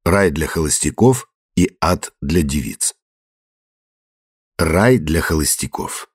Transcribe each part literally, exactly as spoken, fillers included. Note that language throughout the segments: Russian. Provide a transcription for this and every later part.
Рай для холостяков и ад для девиц. Рай для холостяков.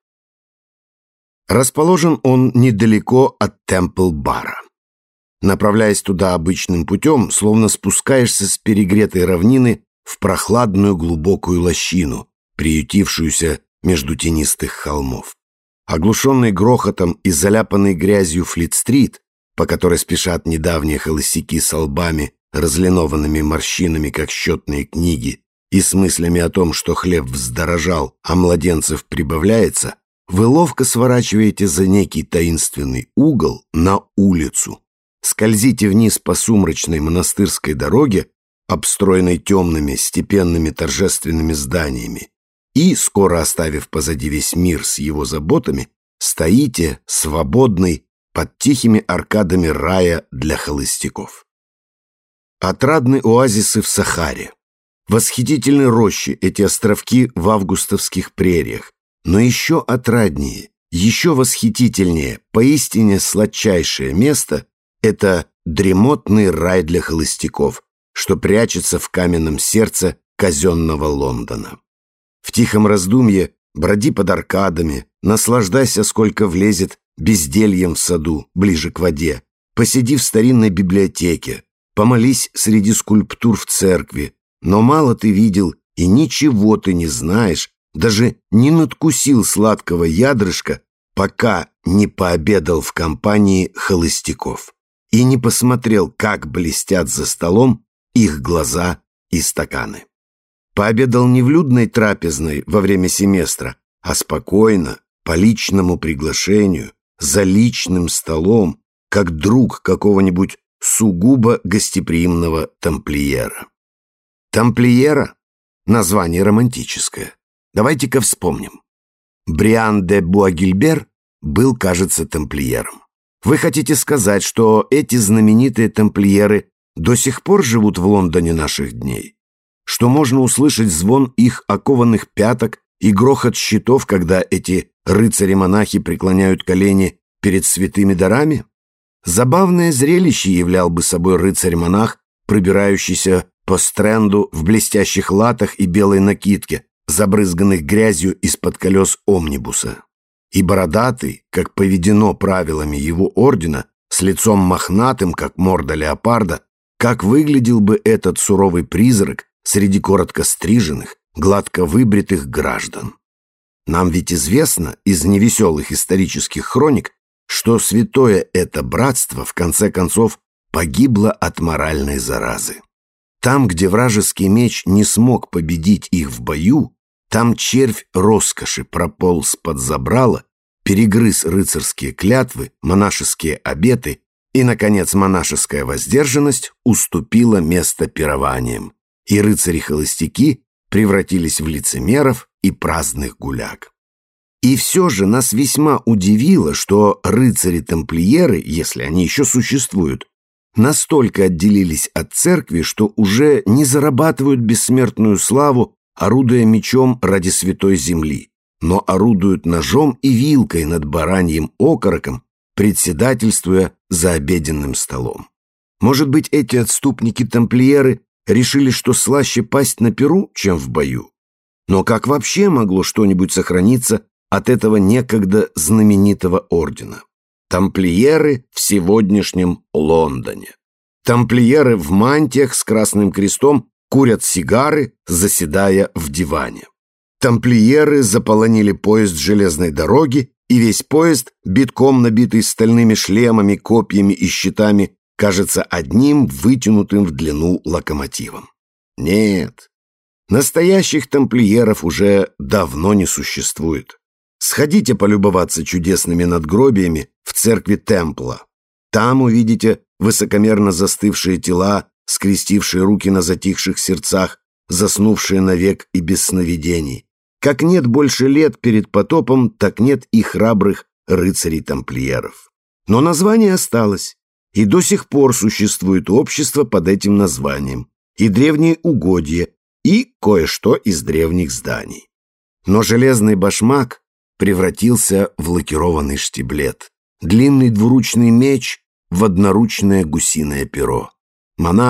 Расположен он недалеко от Темпл-бара. Направляясь туда обычным путем, словно спускаешься с перегретой равнины в прохладную глубокую лощину, приютившуюся между тенистых холмов. Оглушенный грохотом и заляпанный грязью Флит-стрит, по которой спешат недавние холостяки с лбами, разлинованными морщинами, как счетные книги, и с мыслями о том, что хлеб вздорожал, а младенцев прибавляется, вы ловко сворачиваете за некий таинственный угол на улицу, скользите вниз по сумрачной монастырской дороге, обстроенной темными, степенными, торжественными зданиями, и, скоро оставив позади весь мир с его заботами, стоите, свободный, под тихими аркадами рая для холостяков. Отрадны оазисы в Сахаре, восхитительны рощи, эти островки в августовских прериях, но еще отраднее, еще восхитительнее, поистине сладчайшее место — это дремотный рай для холостяков, что прячется в каменном сердце казенного Лондона. В тихом раздумье броди под аркадами, наслаждайся, сколько влезет, бездельем в саду, ближе к воде, посиди в старинной библиотеке, помолись среди скульптур в церкви, но мало ты видел и ничего ты не знаешь, даже не надкусил сладкого ядрышка, пока не пообедал в компании холостяков и не посмотрел, как блестят за столом их глаза и стаканы. Пообедал не в людной трапезной во время семестра, а спокойно, по личному приглашению, за личным столом, как друг какого-нибудь сугубо гостеприимного тамплиера. Тамплиера — название романтическое. Давайте-ка вспомним. Бриан де Буагильбер был, кажется, тамплиером. Вы хотите сказать, что эти знаменитые тамплиеры до сих пор живут в Лондоне наших дней? Что можно услышать звон их окованных пяток и грохот щитов, когда эти рыцари-монахи преклоняют колени перед святыми дарами? Забавное зрелище являл бы собой рыцарь-монах, пробирающийся по стренду в блестящих латах и белой накидке, забрызганных грязью из-под колес омнибуса. И бородатый, как поведено правилами его ордена, с лицом мохнатым, как морда леопарда, как выглядел бы этот суровый призрак среди коротко стриженных, гладко выбритых граждан. Нам ведь известно из невеселых исторических хроник, что святое это братство в конце концов погибло от моральной заразы. Там, где вражеский меч не смог победить их в бою, там червь роскоши прополз под забрало, перегрыз рыцарские клятвы, монашеские обеты и, наконец, монашеская воздержанность уступила место пированиям, и рыцари-холостяки превратились в лицемеров и праздных гуляк. И все же нас весьма удивило, что рыцари-тамплиеры, если они еще существуют, настолько отделились от церкви, что уже не зарабатывают бессмертную славу, орудуя мечом ради святой земли, но орудуют ножом и вилкой над бараньим окороком, председательствуя за обеденным столом. Может быть, эти отступники-тамплиеры решили, что слаще пасть на перу, чем в бою? Но как вообще могло что-нибудь сохраниться от этого некогда знаменитого ордена? Тамплиеры в сегодняшнем Лондоне. Тамплиеры в мантиях с красным крестом курят сигары, заседая в диване. Тамплиеры заполонили поезд железной дороги, и весь поезд, битком набитый стальными шлемами, копьями и щитами, кажется одним вытянутым в длину локомотивом. Нет, настоящих тамплиеров уже давно не существует. Сходите полюбоваться чудесными надгробиями в церкви Темпла. Там увидите высокомерно застывшие тела, скрестившие руки на затихших сердцах, заснувшие навек и без сновидений. Как нет больше лет перед потопом, так нет и храбрых рыцарей-тамплиеров. Но название осталось, и до сих пор существует общество под этим названием, и древние угодья, и кое-что из древних зданий. Но железный башмак превратился в лакированный штиблет, длинный двуручный меч в одноручное гусиное перо. Монах,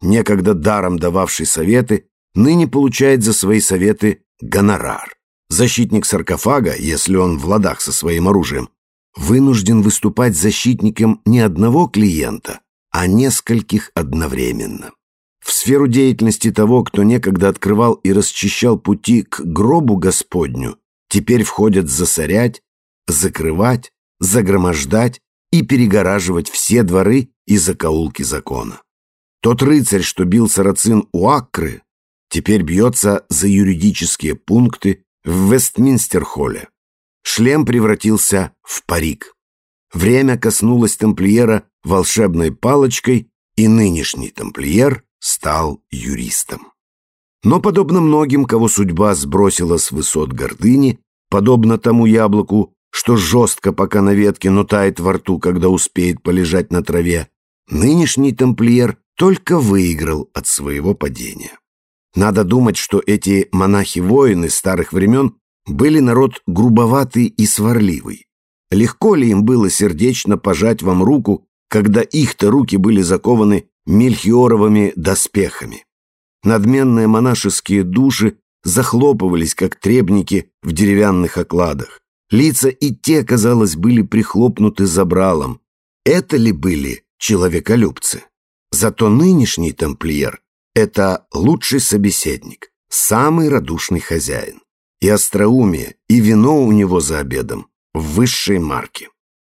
некогда даром дававший советы, ныне получает за свои советы гонорар. Защитник саркофага, если он в ладах со своим оружием, вынужден выступать защитником не одного клиента, а нескольких одновременно. В сферу деятельности того, кто некогда открывал и расчищал пути к гробу Господню, теперь входят засорять, закрывать, загромождать и перегораживать все дворы и закоулки закона. Тот рыцарь, что бил сарацин у Аккры, теперь бьется за юридические пункты в Вестминстер-холле. Шлем превратился в парик. Время коснулось тамплиера волшебной палочкой, и нынешний тамплиер стал юристом. Но, подобно многим, кого судьба сбросила с высот гордыни, подобно тому яблоку, что жестко пока на ветке, но тает во рту, когда успеет полежать на траве, нынешний тамплиер только выиграл от своего падения. Надо думать, что эти монахи-воины старых времен были народ грубоватый и сварливый. Легко ли им было сердечно пожать вам руку, когда их-то руки были закованы мельхиоровыми доспехами? Надменные монашеские души захлопывались, как требники в деревянных окладах. Лица и те, казалось, были прихлопнуты забралом. Это ли были человеколюбцы? Зато нынешний тамплиер — это лучший собеседник, самый радушный хозяин. И остроумие, и вино у него за обедом в высшей марке.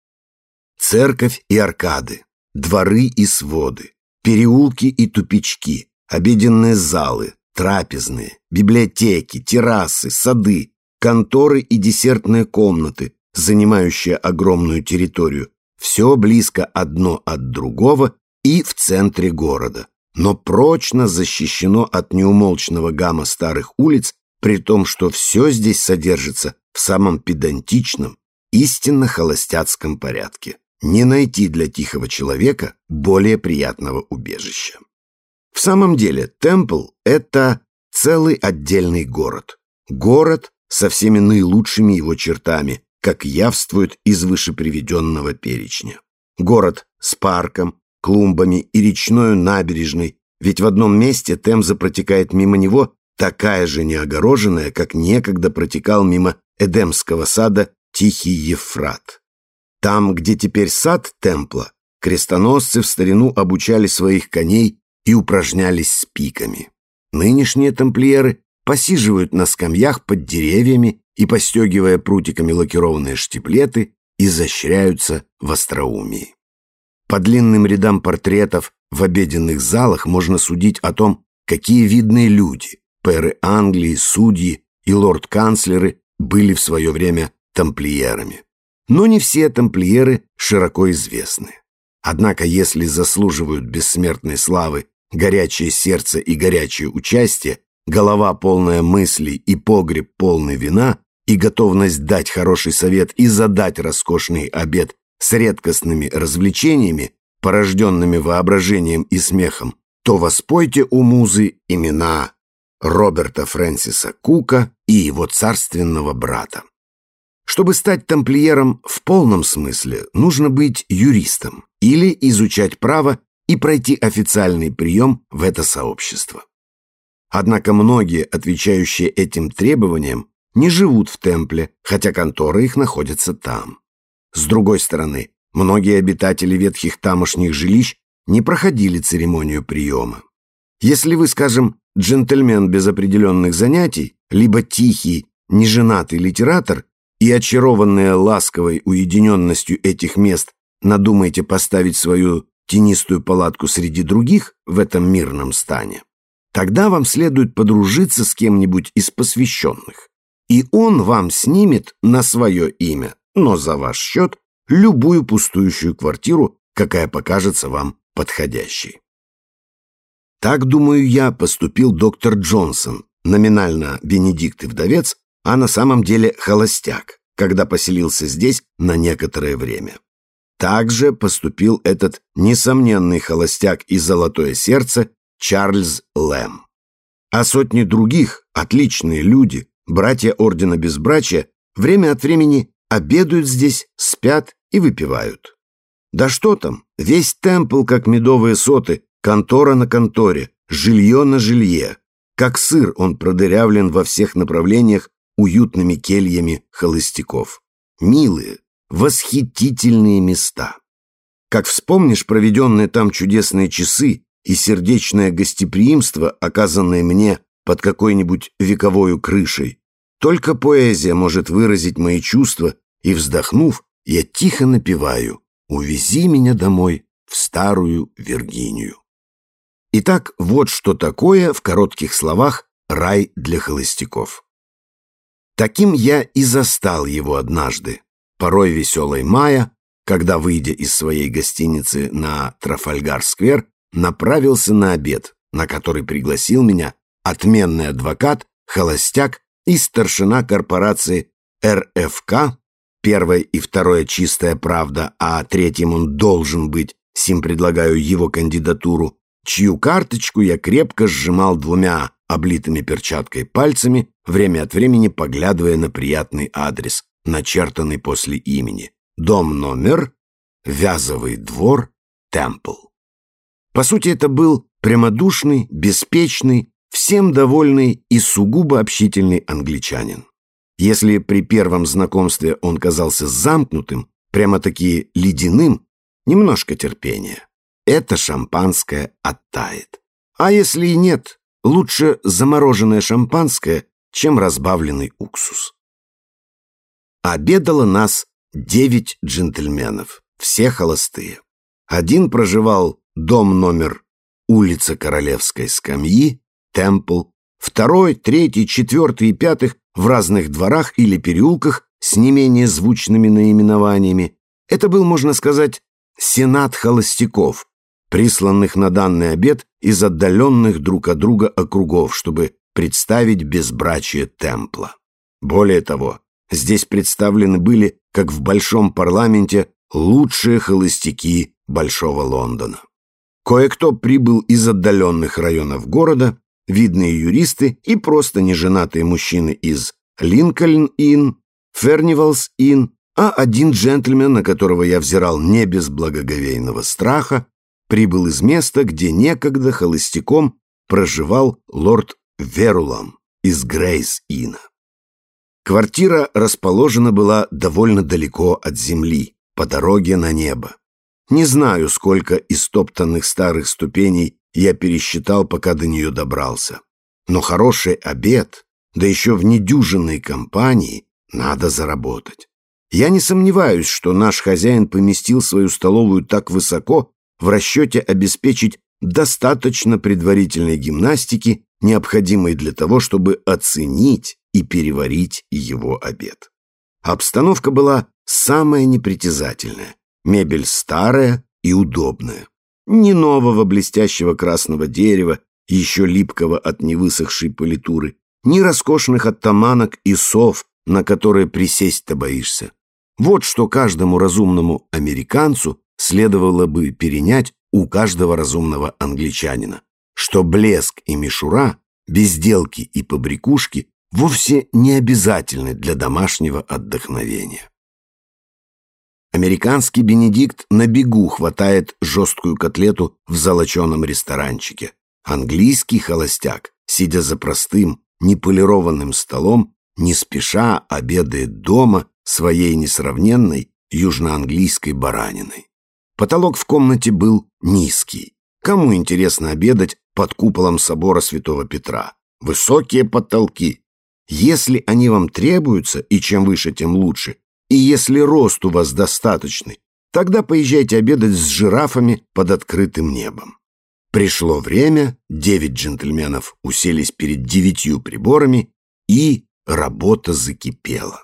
Церковь и аркады, дворы и своды, переулки и тупички, обеденные залы, трапезные, библиотеки, террасы, сады, конторы и десертные комнаты, занимающие огромную территорию, все близко одно от другого и в центре города, но прочно защищено от неумолчного гамма старых улиц, при том, что все здесь содержится в самом педантичном, истинно холостяцком порядке. Не найти для тихого человека более приятного убежища. В самом деле, Темпл — это целый отдельный город. Город со всеми наилучшими его чертами, как явствует из вышеприведенного перечня. Город с парком, клумбами и речной набережной, ведь в одном месте Темза протекает мимо него, такая же неогороженная, как некогда протекал мимо Эдемского сада Тихий Евфрат. Там, где теперь сад Темпла, крестоносцы в старину обучали своих коней и упражнялись с пиками. Нынешние тамплиеры посиживают на скамьях под деревьями и, постегивая прутиками лакированные штиблеты, изощряются в остроумии. По длинным рядам портретов в обеденных залах можно судить о том, какие видные люди, пэры Англии, судьи и лорд-канцлеры были в свое время тамплиерами. Но не все тамплиеры широко известны. Однако, если заслуживают бессмертной славы горячее сердце и горячее участие, голова полная мыслей и погреб полный вина, и готовность дать хороший совет и задать роскошный обед с редкостными развлечениями, порожденными воображением и смехом, то воспойте у музы имена Роберта Фрэнсиса Кука и его царственного брата. Чтобы стать тамплиером в полном смысле, нужно быть юристом или изучать право и пройти официальный прием в это сообщество. Однако многие, отвечающие этим требованиям, не живут в Темпле, хотя конторы их находятся там. С другой стороны, многие обитатели ветхих тамошних жилищ не проходили церемонию приема. Если вы, скажем, джентльмен без определенных занятий, либо тихий, неженатый литератор, и, очарованные ласковой уединенностью этих мест, надумаете поставить свою тенистую палатку среди других в этом мирном стане, тогда вам следует подружиться с кем-нибудь из посвященных, и он вам снимет на свое имя, но за ваш счет, любую пустующую квартиру, какая покажется вам подходящей. Так, думаю я, поступил доктор Джонсон, номинально Бенедикт и вдовец, а на самом деле холостяк, когда поселился здесь на некоторое время. Также поступил этот несомненный холостяк и золотое сердце Чарльз Лэм. А сотни других, отличные люди, братья ордена безбрачия, время от времени обедают здесь, спят и выпивают. Да что там, весь Темпл, как медовые соты, контора на конторе, жилье на жилье. Как сыр он продырявлен во всех направлениях уютными кельями холостяков. Милые, восхитительные места. Как вспомнишь проведенные там чудесные часы и сердечное гостеприимство, оказанное мне под какой-нибудь вековою крышей, только поэзия может выразить мои чувства, и, вздохнув, я тихо напеваю: «Увези меня домой в старую Виргинию». Итак, вот что такое, в коротких словах, рай для холостяков. Таким я и застал его однажды, порой веселой мая, когда, выйдя из своей гостиницы на Трафальгар-сквер, направился на обед, на который пригласил меня отменный адвокат, холостяк и старшина корпорации эр эф ка, первое и второе «Чистая правда», а третьим он должен быть, сим предлагаю его кандидатуру, чью карточку я крепко сжимал двумя облитыми перчаткой пальцами, время от времени поглядывая на приятный адрес, начертанный после имени. Дом номер, Вязовый двор, Темпл. По сути, это был прямодушный, беспечный, всем довольный и сугубо общительный англичанин. Если при первом знакомстве он казался замкнутым, прямо-таки ледяным, немножко терпения. Это шампанское оттает. А если и нет, лучше замороженное шампанское, чем разбавленный уксус. Обедало нас девять джентльменов, все холостые. Один проживал дом номер, улица Королевской скамьи, Темпл, второй, третий, четвертый и пятых в разных дворах или переулках с не менее звучными наименованиями. Это был, можно сказать, сенат холостяков, присланных на данный обед из отдаленных друг от друга округов, чтобы представить безбрачие Темпла. Более того, здесь представлены были, как в большом парламенте, лучшие холостяки Большого Лондона. Кое-кто прибыл из отдаленных районов города, видные юристы и просто неженатые мужчины из Линкольн-Инн, Фернивалс-Инн, а один джентльмен, на которого я взирал не без благоговейного страха, прибыл из места, где некогда холостяком проживал лорд Верулам из Грейс-Инна. Квартира расположена была довольно далеко от земли, по дороге на небо. Не знаю, сколько истоптанных старых ступеней я пересчитал, пока до нее добрался. Но хороший обед, да еще в недюжинной компании, надо заработать. Я не сомневаюсь, что наш хозяин поместил свою столовую так высоко в расчете обеспечить достаточно предварительной гимнастики, необходимой для того, чтобы оценить и переварить его обед. Обстановка была самая непритязательная, мебель старая и удобная. Ни нового блестящего красного дерева, еще липкого от невысохшей политуры, ни роскошных оттаманок и сов, на которые присесть-то боишься. Вот что каждому разумному американцу следовало бы перенять у каждого разумного англичанина, что блеск и мишура, безделки и побрякушки вовсе не обязательны для домашнего отдохновения. Американский Бенедикт на бегу хватает жесткую котлету в золоченом ресторанчике. Английский холостяк, сидя за простым, неполированным столом, не спеша обедает дома своей несравненной южноанглийской бараниной. Потолок в комнате был низкий. Кому интересно обедать под куполом собора Святого Петра? Высокие потолки. Если они вам требуются, и чем выше, тем лучше, и если рост у вас достаточный, тогда поезжайте обедать с жирафами под открытым небом. Пришло время, девять джентльменов уселись перед девятью приборами, и работа закипела.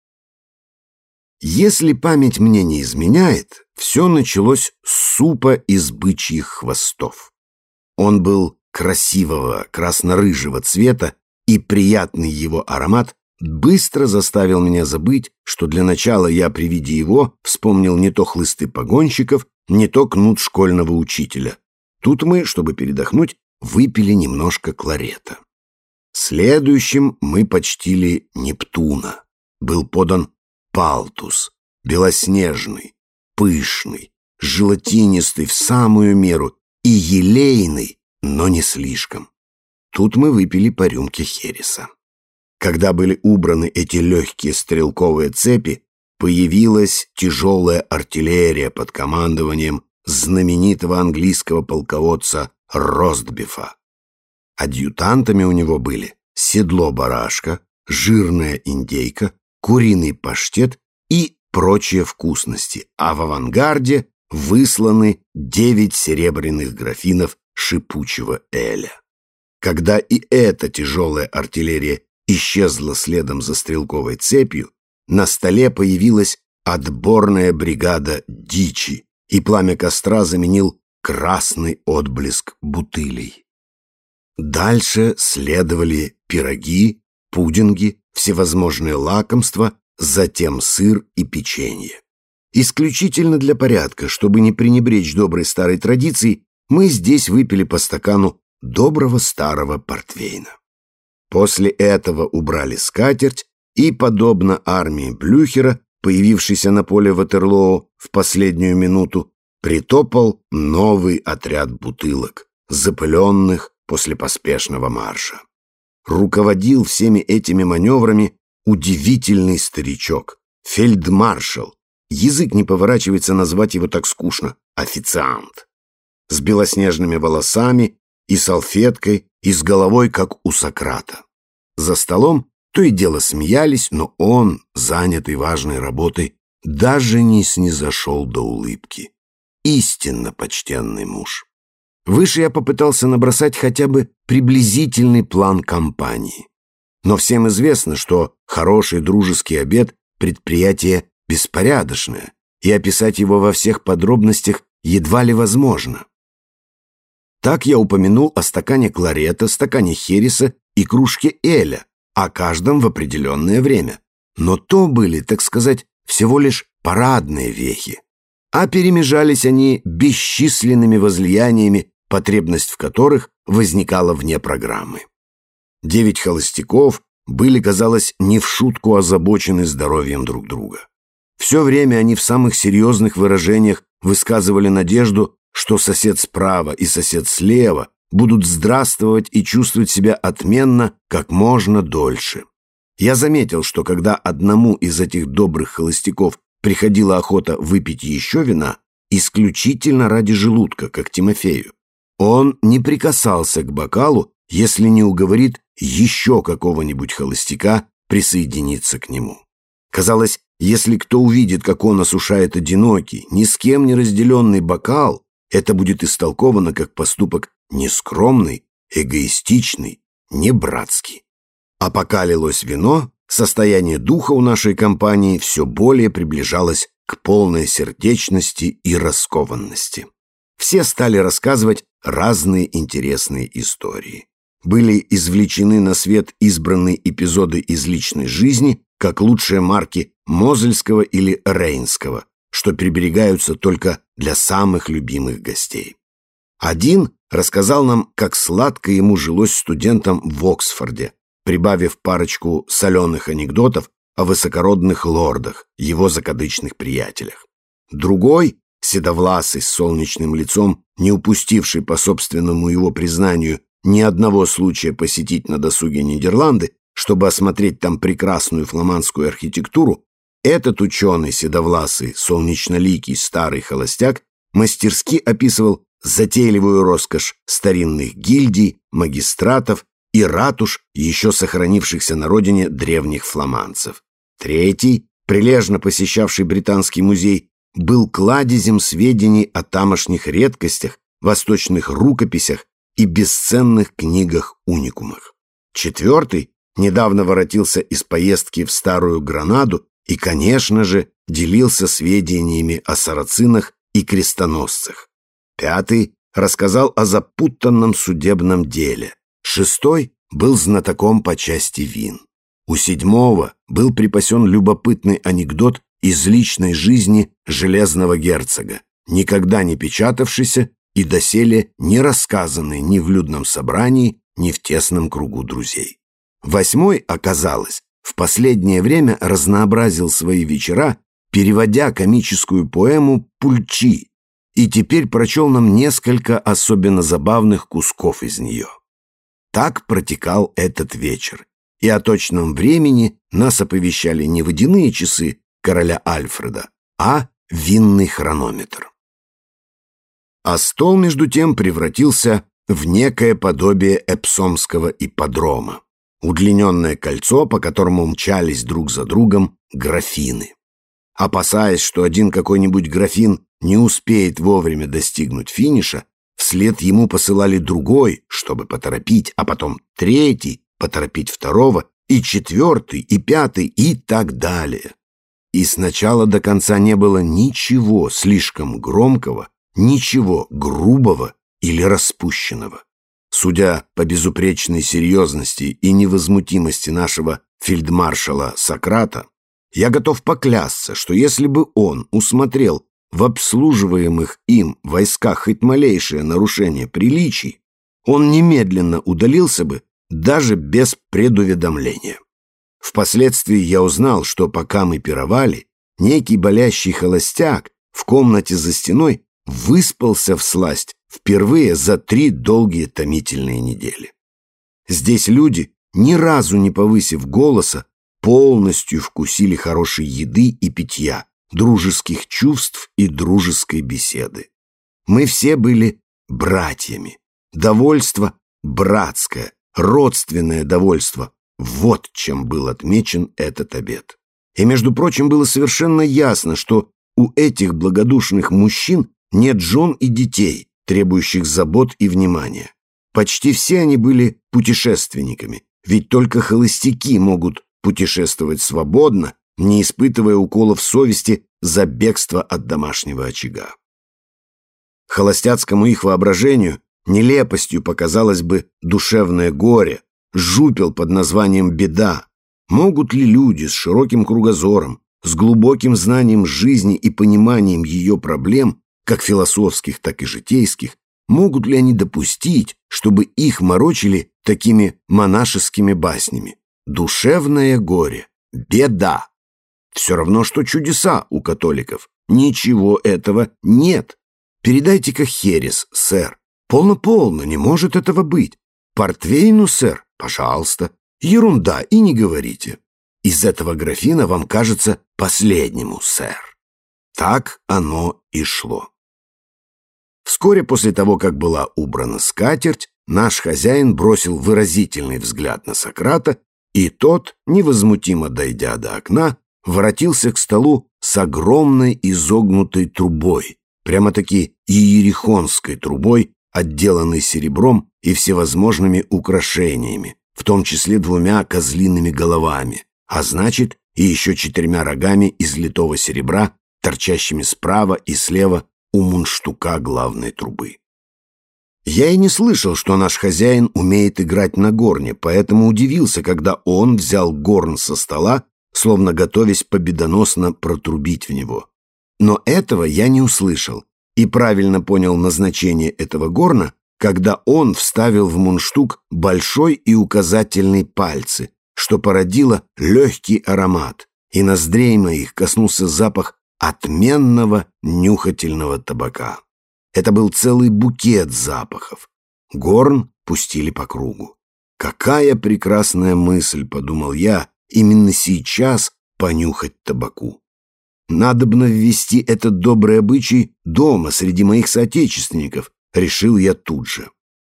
Если память мне не изменяет, все началось с супа из бычьих хвостов. Он был красивого красно-рыжего цвета, и приятный его аромат быстро заставил меня забыть, что для начала я при виде его вспомнил не то хлысты погонщиков, не то кнут школьного учителя. Тут мы, чтобы передохнуть, выпили немножко кларета. Следующим мы почтили Нептуна. Был подан палтус, белоснежный, пышный, желатинистый в самую меру и елейный, но не слишком. Тут мы выпили по рюмке хереса. Когда были убраны эти легкие стрелковые цепи, появилась тяжелая артиллерия под командованием знаменитого английского полководца Ростбифа. Адъютантами у него были седло барашка, жирная индейка, куриный паштет и прочие вкусности, а в авангарде высланы девять серебряных графинов шипучего эля. Когда и эта тяжелая артиллерия исчезла следом за стрелковой цепью, на столе появилась отборная бригада дичи, и пламя костра заменил красный отблеск бутылей. Дальше следовали пироги, пудинги, всевозможные лакомства, затем сыр и печенье. Исключительно для порядка, чтобы не пренебречь доброй старой традицией, мы здесь выпили по стакану доброго старого портвейна. После этого убрали скатерть, и, подобно армии Блюхера, появившейся на поле Ватерлоо в последнюю минуту, притопал новый отряд бутылок, запыленных после поспешного марша. Руководил всеми этими маневрами удивительный старичок, фельдмаршал, язык не поворачивается назвать его так скучно, официант, с белоснежными волосами и салфеткой, и с головой, как у Сократа. За столом то и дело смеялись, но он, занятый важной работой, даже не снизошел до улыбки. Истинно почтенный муж. Выше я попытался набросать хотя бы приблизительный план кампании. Но всем известно, что хороший дружеский обед – предприятие беспорядочное, и описать его во всех подробностях едва ли возможно. Так я упомянул о стакане кларета, стакане хереса и кружке эля, о каждом в определенное время. Но то были, так сказать, всего лишь парадные вехи, а перемежались они бесчисленными возлияниями, потребность в которых возникала вне программы. Девять холостяков были, казалось, не в шутку озабочены здоровьем друг друга. Все время они в самых серьезных выражениях высказывали надежду, что сосед справа и сосед слева будут здравствовать и чувствовать себя отменно как можно дольше. Я заметил, что когда одному из этих добрых холостяков приходила охота выпить еще вина, исключительно ради желудка, как Тимофею, он не прикасался к бокалу, если не уговорит еще какого-нибудь холостяка присоединиться к нему. Казалось, если кто увидит, как он осушает одинокий, ни с кем не разделенный бокал, это будет истолковано как поступок нескромный, эгоистичный, небратский. А пока лилось вино, состояние духа у нашей компании все более приближалось к полной сердечности и раскованности. Все стали рассказывать разные интересные истории. Были извлечены на свет избранные эпизоды из личной жизни, как лучшие марки Мозельского или Рейнского, что приберегаются только для самых любимых гостей. Один рассказал нам, как сладко ему жилось студентам в Оксфорде, прибавив парочку соленых анекдотов о высокородных лордах, его закадычных приятелях. Другой, седовласый, с солнечным лицом, не упустивший, по собственному его признанию, ни одного случая посетить на досуге Нидерланды, чтобы осмотреть там прекрасную фламандскую архитектуру, этот ученый, седовласый, солнечноликий старый холостяк мастерски описывал затейливую роскошь старинных гильдий, магистратов и ратуш, еще сохранившихся на родине древних фламандцев. Третий, прилежно посещавший Британский музей, был кладезем сведений о тамошних редкостях, восточных рукописях и бесценных книгах-уникумах. Четвертый недавно воротился из поездки в Старую Гранаду и, конечно же, делился сведениями о сарацинах и крестоносцах. Пятый рассказал о запутанном судебном деле. Шестой был знатоком по части вин. У седьмого был припасен любопытный анекдот из личной жизни железного герцога, никогда не печатавшийся и доселе не рассказанный ни в людном собрании, ни в тесном кругу друзей. Восьмой, оказалось, в последнее время разнообразил свои вечера, переводя комическую поэму «Пульчи», и теперь прочел нам несколько особенно забавных кусков из нее. Так протекал этот вечер, и о точном времени нас оповещали не водяные часы короля Альфреда, а винный хронометр. А стол, между тем, превратился в некое подобие эпсомского ипподрома, удлиненное кольцо, по которому мчались друг за другом графины. Опасаясь, что один какой-нибудь графин не успеет вовремя достигнуть финиша, вслед ему посылали другой, чтобы поторопить, а потом третий, поторопить второго, и четвертый, и пятый, и так далее. И с начала до конца не было ничего слишком громкого, ничего грубого или распущенного. Судя по безупречной серьезности и невозмутимости нашего фельдмаршала Сократа, я готов поклясться, что если бы он усмотрел в обслуживаемых им войсках хоть малейшее нарушение приличий, он немедленно удалился бы даже без предуведомления. Впоследствии я узнал, что пока мы пировали, некий болящий холостяк в комнате за стеной выспался всласть впервые за три долгие томительные недели. Здесь люди, ни разу не повысив голоса, полностью вкусили хорошей еды и питья, дружеских чувств и дружеской беседы. Мы все были братьями. Довольство братское, родственное довольство. Вот чем был отмечен этот обед. И, между прочим, было совершенно ясно, что у этих благодушных мужчин нет жен и детей, требующих забот и внимания. Почти все они были путешественниками, ведь только холостяки могут путешествовать свободно, не испытывая уколов совести за бегство от домашнего очага. Холостяцкому их воображению нелепостью показалось бы душевное горе, жупел под названием «беда». Могут ли люди с широким кругозором, с глубоким знанием жизни и пониманием ее проблем, как философских, так и житейских, могут ли они допустить, чтобы их морочили такими монашескими баснями? Душевное горе, беда. Все равно, что чудеса у католиков. Ничего этого нет. Передайте-ка херес, сэр. Полно-полно, не может этого быть. Портвейну, сэр, пожалуйста. Ерунда, и не говорите. Из этого графина вам кажется последнему, сэр. Так оно и шло. Вскоре после того, как была убрана скатерть, наш хозяин бросил выразительный взгляд на Сократа, и тот, невозмутимо дойдя до окна, воротился к столу с огромной изогнутой трубой, прямо-таки иерихонской трубой, отделанной серебром и всевозможными украшениями, в том числе двумя козлиными головами, а значит, и еще четырьмя рогами из литого серебра, торчащими справа и слева у мундштука главной трубы. Я и не слышал, что наш хозяин умеет играть на горне, поэтому удивился, когда он взял горн со стола, словно готовясь победоносно протрубить в него. Но этого я не услышал и правильно понял назначение этого горна, когда он вставил в мундштук большой и указательный пальцы, что породило легкий аромат, и ноздрей моих коснулся запах отменного нюхательного табака. Это был целый букет запахов. Горн пустили по кругу. Какая прекрасная мысль, подумал я, именно сейчас понюхать табаку. Надобно ввести этот добрый обычай дома среди моих соотечественников, решил я тут же.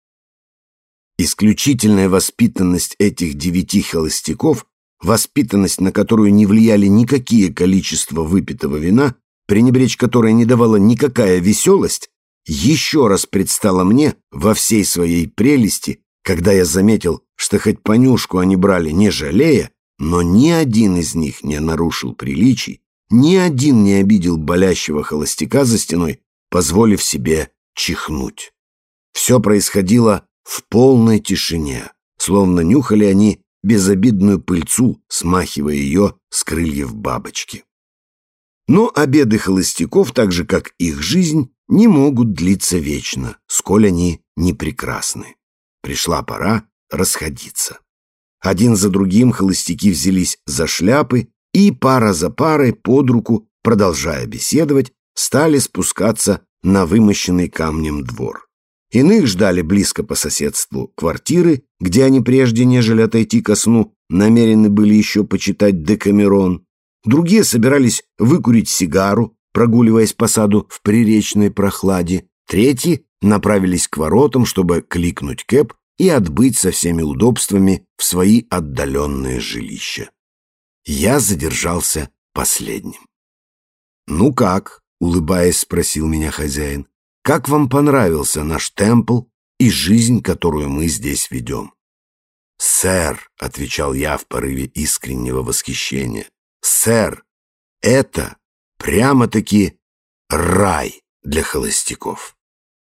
Исключительная воспитанность этих девяти холостяков, воспитанность, на которую не влияли никакие количества выпитого вина, пренебречь которой не давала никакая веселость, еще раз предстала мне во всей своей прелести, когда я заметил, что хоть понюшку они брали не жалея, но ни один из них не нарушил приличий, ни один не обидел болящего холостяка за стеной, позволив себе чихнуть. Все происходило в полной тишине, словно нюхали они безобидную пыльцу, смахивая ее с крыльев бабочки. Но обеды холостяков, так же как их жизнь, не могут длиться вечно, сколь они не прекрасны. Пришла пора расходиться. Один за другим холостяки взялись за шляпы и пара за парой под руку, продолжая беседовать, стали спускаться на вымощенный камнем двор. Иных ждали близко по соседству квартиры, где они прежде, нежели отойти ко сну, намерены были еще почитать Декамерон. Другие собирались выкурить сигару, прогуливаясь по саду в приречной прохладе. Третьи направились к воротам, чтобы кликнуть кэб и отбыть со всеми удобствами в свои отдаленные жилища. Я задержался последним. «Ну как?» — улыбаясь, спросил меня хозяин. «Как вам понравился наш темпл и жизнь, которую мы здесь ведем?» «Сэр», — отвечал я в порыве искреннего восхищения, «сэр, это прямо-таки рай для холостяков».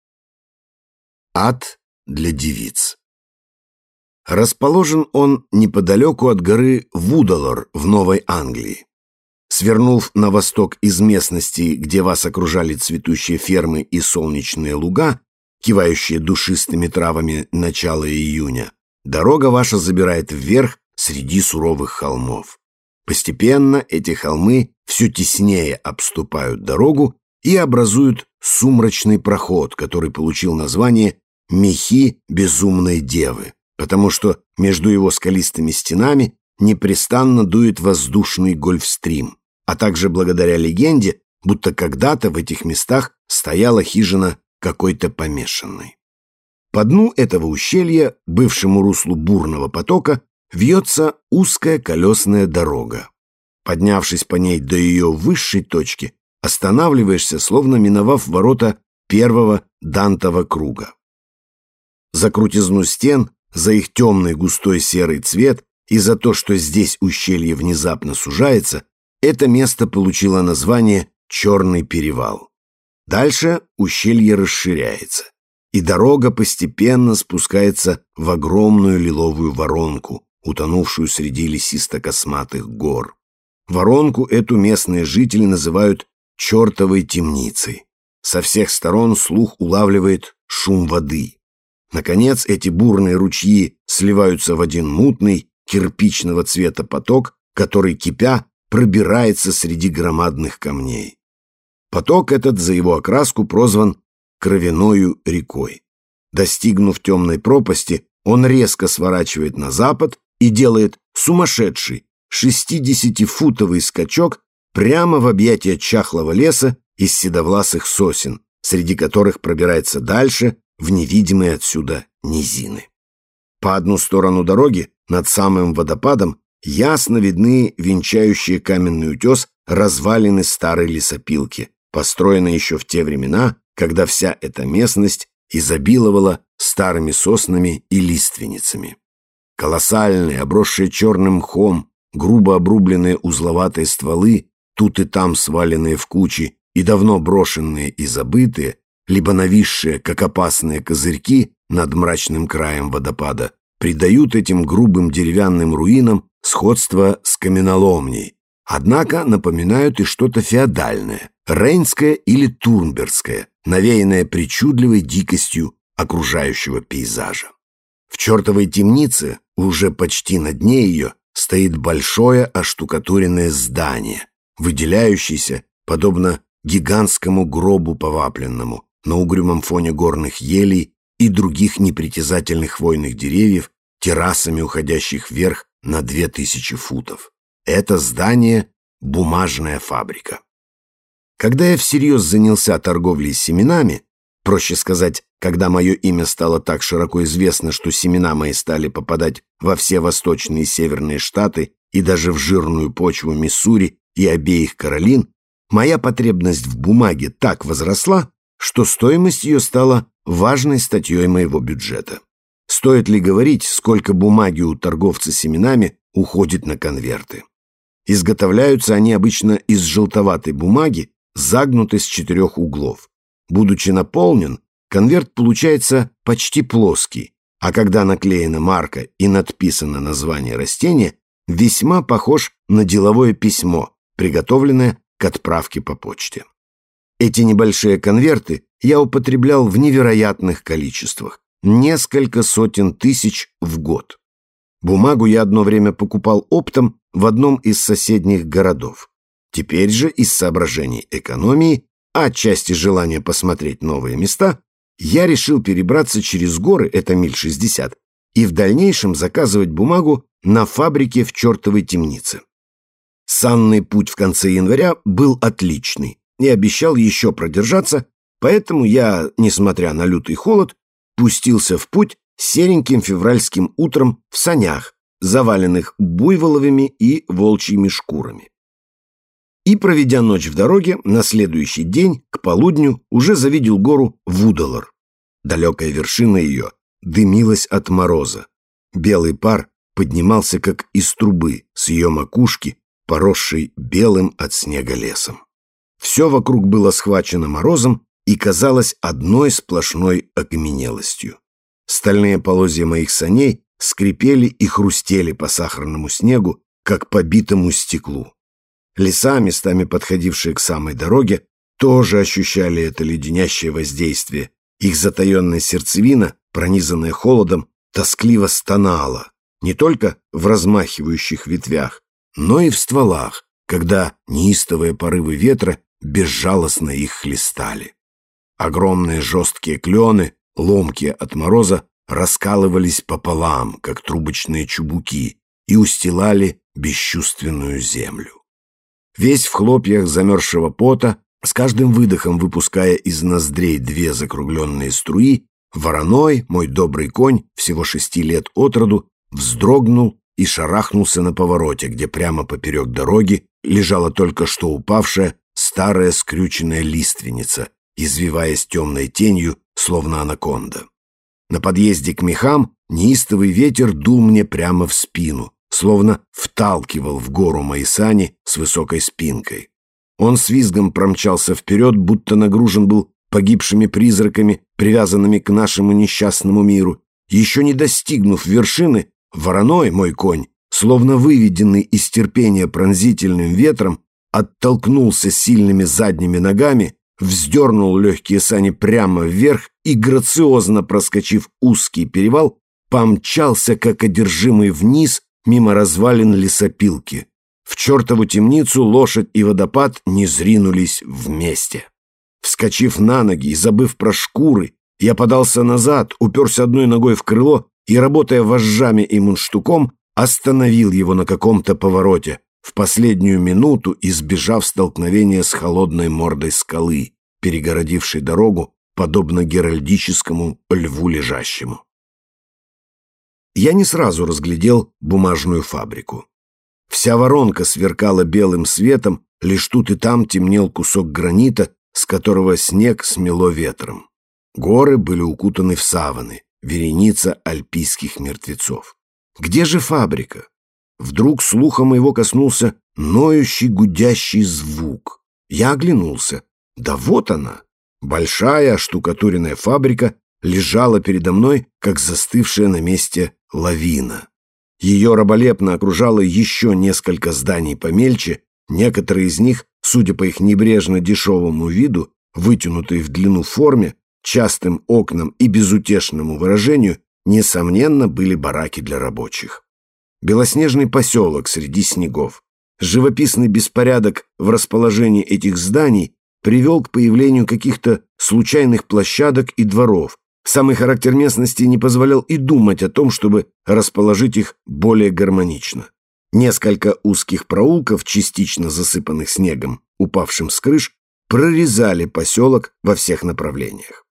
Ад для девиц. Расположен он неподалеку от горы Вудалор в Новой Англии. Свернув на восток из местности, где вас окружали цветущие фермы и солнечные луга, кивающие душистыми травами начала июня, дорога ваша забирает вверх среди суровых холмов. Постепенно эти холмы все теснее обступают дорогу и образуют сумрачный проход, который получил название «Мехи безумной девы», потому что между его скалистыми стенами непрестанно дует воздушный гольфстрим, а также благодаря легенде, будто когда-то в этих местах стояла хижина какой-то помешанной. По дну этого ущелья, бывшему руслу бурного потока, вьется узкая колесная дорога. Поднявшись по ней до ее высшей точки, останавливаешься, словно миновав ворота первого Дантова круга. За крутизну стен, за их темный густой серый цвет и за то, что здесь ущелье внезапно сужается, это место получило название «Черный перевал». Дальше ущелье расширяется, и дорога постепенно спускается в огромную лиловую воронку, утонувшую среди лесисто-косматых гор. Воронку эту местные жители называют «чертовой темницей». Со всех сторон слух улавливает шум воды. Наконец, эти бурные ручьи сливаются в один мутный, кирпичного цвета поток, который, кипя, пробирается среди громадных камней. Поток этот за его окраску прозван Кровяною рекой. Достигнув темной пропасти, он резко сворачивает на запад и делает сумасшедший шестидесятифутовый скачок прямо в объятия чахлого леса из седовласых сосен, среди которых пробирается дальше в невидимые отсюда низины. По одну сторону дороги, над самым водопадом, ясно видны венчающие каменный утес развалины старой лесопилки, построенной еще в те времена, когда вся эта местность изобиловала старыми соснами и лиственницами. Колоссальные, обросшие черным мхом, грубо обрубленные узловатые стволы, тут и там сваленные в кучи и давно брошенные и забытые, либо нависшие, как опасные козырьки над мрачным краем водопада, придают этим грубым деревянным руинам сходство с каменоломней, однако напоминают и что-то феодальное, рейнское или турнбергское, навеянное причудливой дикостью окружающего пейзажа. В чертовой темнице, уже почти на дне ее, стоит большое оштукатуренное здание, выделяющееся, подобно гигантскому гробу повапленному, на угрюмом фоне горных елей и других непритязательных хвойных деревьев, террасами уходящих вверх на две тысячи футов. Это здание — бумажная фабрика. Когда я всерьез занялся торговлей семенами, проще сказать, когда мое имя стало так широко известно, что семена мои стали попадать во все восточные и северные штаты и даже в жирную почву Миссури и обеих Каролин, моя потребность в бумаге так возросла, что стоимость ее стала важной статьей моего бюджета. Стоит ли говорить, сколько бумаги у торговца семенами уходит на конверты? Изготовляются они обычно из желтоватой бумаги, загнутой с четырех углов. Будучи наполнен, конверт получается почти плоский, а когда наклеена марка и надписано название растения, весьма похож на деловое письмо, приготовленное к отправке по почте. Эти небольшие конверты я употреблял в невероятных количествах, несколько сотен тысяч в год. Бумагу я одно время покупал оптом в одном из соседних городов. Теперь же из соображений экономии а отчасти желание посмотреть новые места, я решил перебраться через горы, это миль шестьдесят, и в дальнейшем заказывать бумагу на фабрике в чертовой темнице. Санный путь в конце января был отличный и обещал еще продержаться, поэтому я, несмотря на лютый холод, пустился в путь сереньким февральским утром в санях, заваленных буйволовыми и волчьими шкурами. И, проведя ночь в дороге, на следующий день, к полудню, уже завидел гору Вудалор. Далекая вершина ее дымилась от мороза. Белый пар поднимался, как из трубы, с ее макушки, поросшей белым от снега лесом. Все вокруг было схвачено морозом и казалось одной сплошной окаменелостью. Стальные полозья моих саней скрипели и хрустели по сахарному снегу, как по битому стеклу. Леса, местами подходившие к самой дороге, тоже ощущали это леденящее воздействие. Их затаенная сердцевина, пронизанная холодом, тоскливо стонала, не только в размахивающих ветвях, но и в стволах, когда неистовые порывы ветра безжалостно их хлестали. Огромные жесткие клены, ломкие от мороза, раскалывались пополам, как трубочные чубуки, и устилали бесчувственную землю. Весь в хлопьях замерзшего пота, с каждым выдохом выпуская из ноздрей две закругленные струи, вороной, мой добрый конь, всего шести лет от роду, вздрогнул и шарахнулся на повороте, где прямо поперек дороги лежала только что упавшая старая скрюченная лиственница, извиваясь темной тенью, словно анаконда. На подъезде к мехам неистовый ветер дул мне прямо в спину, словно вталкивал в гору мои сани с высокой спинкой. Он с визгом промчался вперед, будто нагружен был погибшими призраками, привязанными к нашему несчастному миру. Еще не достигнув вершины, вороной мой конь, словно выведенный из терпения пронзительным ветром, оттолкнулся сильными задними ногами, вздернул легкие сани прямо вверх и, грациозно проскочив узкий перевал, помчался, как одержимый, вниз, мимо развалин лесопилки. В чертову темницу лошадь и водопад не зринулись вместе. Вскочив на ноги и забыв про шкуры, я подался назад, уперся одной ногой в крыло и, работая вожжами и мундштуком, остановил его на каком-то повороте, в последнюю минуту избежав столкновения с холодной мордой скалы, перегородившей дорогу, подобно геральдическому льву лежащему. Я не сразу разглядел бумажную фабрику. Вся воронка сверкала белым светом, лишь тут и там темнел кусок гранита, с которого снег смело ветром. Горы были укутаны в саваны, вереница альпийских мертвецов. Где же фабрика? Вдруг слуха моего коснулся ноющий гудящий звук. Я оглянулся. Да вот она! Большая оштукатуренная фабрика лежала передо мной, как застывшая на месте лавина. Ее раболепно окружало еще несколько зданий помельче, некоторые из них, судя по их небрежно дешевому виду, вытянутой в длину форме, частым окнам и безутешному выражению, несомненно, были бараки для рабочих. Белоснежный поселок среди снегов. Живописный беспорядок в расположении этих зданий привел к появлению каких-то случайных площадок и дворов. Самый характер местности не позволял и думать о том, чтобы расположить их более гармонично. Несколько узких проулков, частично засыпанных снегом, упавшим с крыш, прорезали поселок во всех направлениях.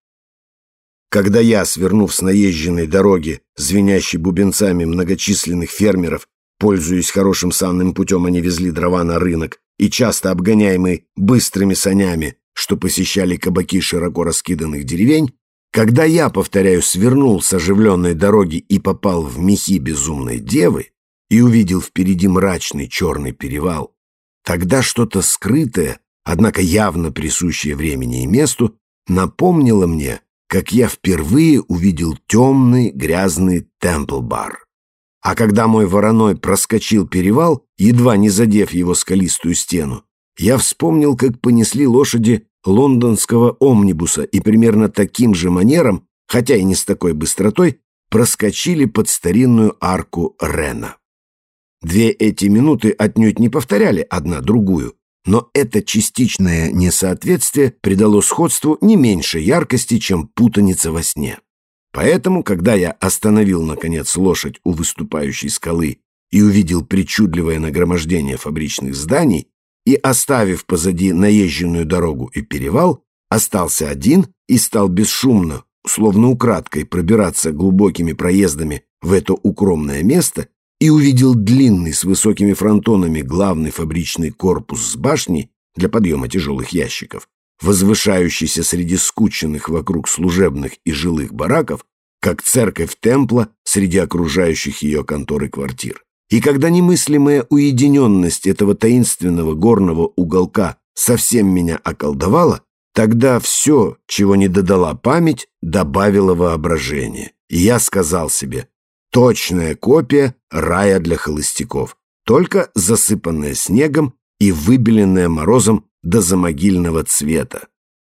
Когда я, свернув с наезженной дороги, звенящей бубенцами многочисленных фермеров, пользуясь хорошим санным путем, они везли дрова на рынок, и часто обгоняемые быстрыми санями, что посещали кабаки широко раскиданных деревень, когда я, повторяю, свернул с оживленной дороги и попал в мехи безумной девы и увидел впереди мрачный черный перевал, тогда что-то скрытое, однако явно присущее времени и месту, напомнило мне, как я впервые увидел темный грязный Темпл-бар. А когда мой вороной проскочил перевал, едва не задев его скалистую стену, я вспомнил, как понесли лошади лондонского омнибуса и примерно таким же манером, хотя и не с такой быстротой, проскочили под старинную арку Рена. Две эти минуты отнюдь не повторяли одна другую, но это частичное несоответствие придало сходству не меньше яркости, чем путаница во сне. Поэтому, когда я остановил, наконец, лошадь у выступающей скалы и увидел причудливое нагромождение фабричных зданий, и, оставив позади наезженную дорогу и перевал, остался один и стал бесшумно, словно украдкой, пробираться глубокими проездами в это укромное место, и увидел длинный с высокими фронтонами главный фабричный корпус с башней для подъема тяжелых ящиков, возвышающийся среди скученных вокруг служебных и жилых бараков, как церковь Темпла среди окружающих ее контор и квартир. И когда немыслимая уединенность этого таинственного горного уголка совсем меня околдовала, тогда все, чего не додала память, добавило воображение. И я сказал себе: точная копия рая для холостяков, только засыпанная снегом и выбеленная морозом до замогильного цвета.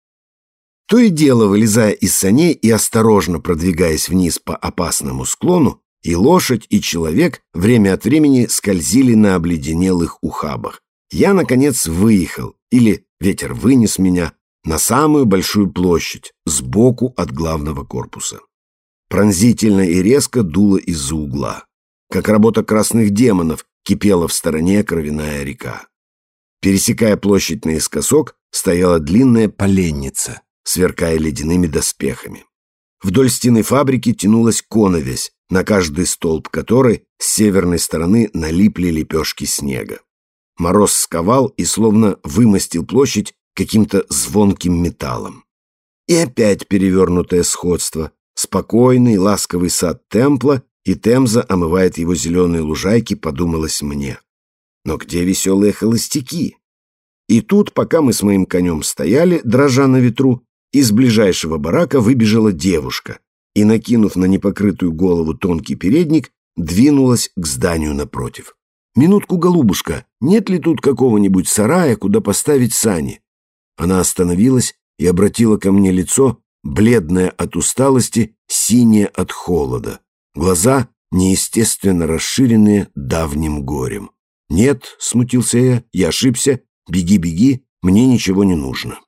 То и дело, вылезая из саней и осторожно продвигаясь вниз по опасному склону, и лошадь, и человек время от времени скользили на обледенелых ухабах. Я, наконец, выехал, или ветер вынес меня, на самую большую площадь, сбоку от главного корпуса. Пронзительно и резко дуло из-за угла. Как работа красных демонов кипела в стороне кровяная река. Пересекая площадь наискосок, стояла длинная поленница, сверкая ледяными доспехами. Вдоль стены фабрики тянулась коновязь, на каждый столб которой с северной стороны налипли лепешки снега. Мороз сковал и словно вымостил площадь каким-то звонким металлом. И опять перевернутое сходство. Спокойный, ласковый сад Темпла, и Темза омывает его зеленые лужайки, подумалось мне. Но где веселые холостяки? И тут, пока мы с моим конем стояли, дрожа на ветру, из ближайшего барака выбежала девушка и, накинув на непокрытую голову тонкий передник, двинулась к зданию напротив. «Минутку, голубушка, нет ли тут какого-нибудь сарая, куда поставить сани?» Она остановилась и обратила ко мне лицо, бледное от усталости, синее от холода, глаза неестественно расширенные давним горем. «Нет», — смутился я, — «я ошибся, беги, беги, мне ничего не нужно».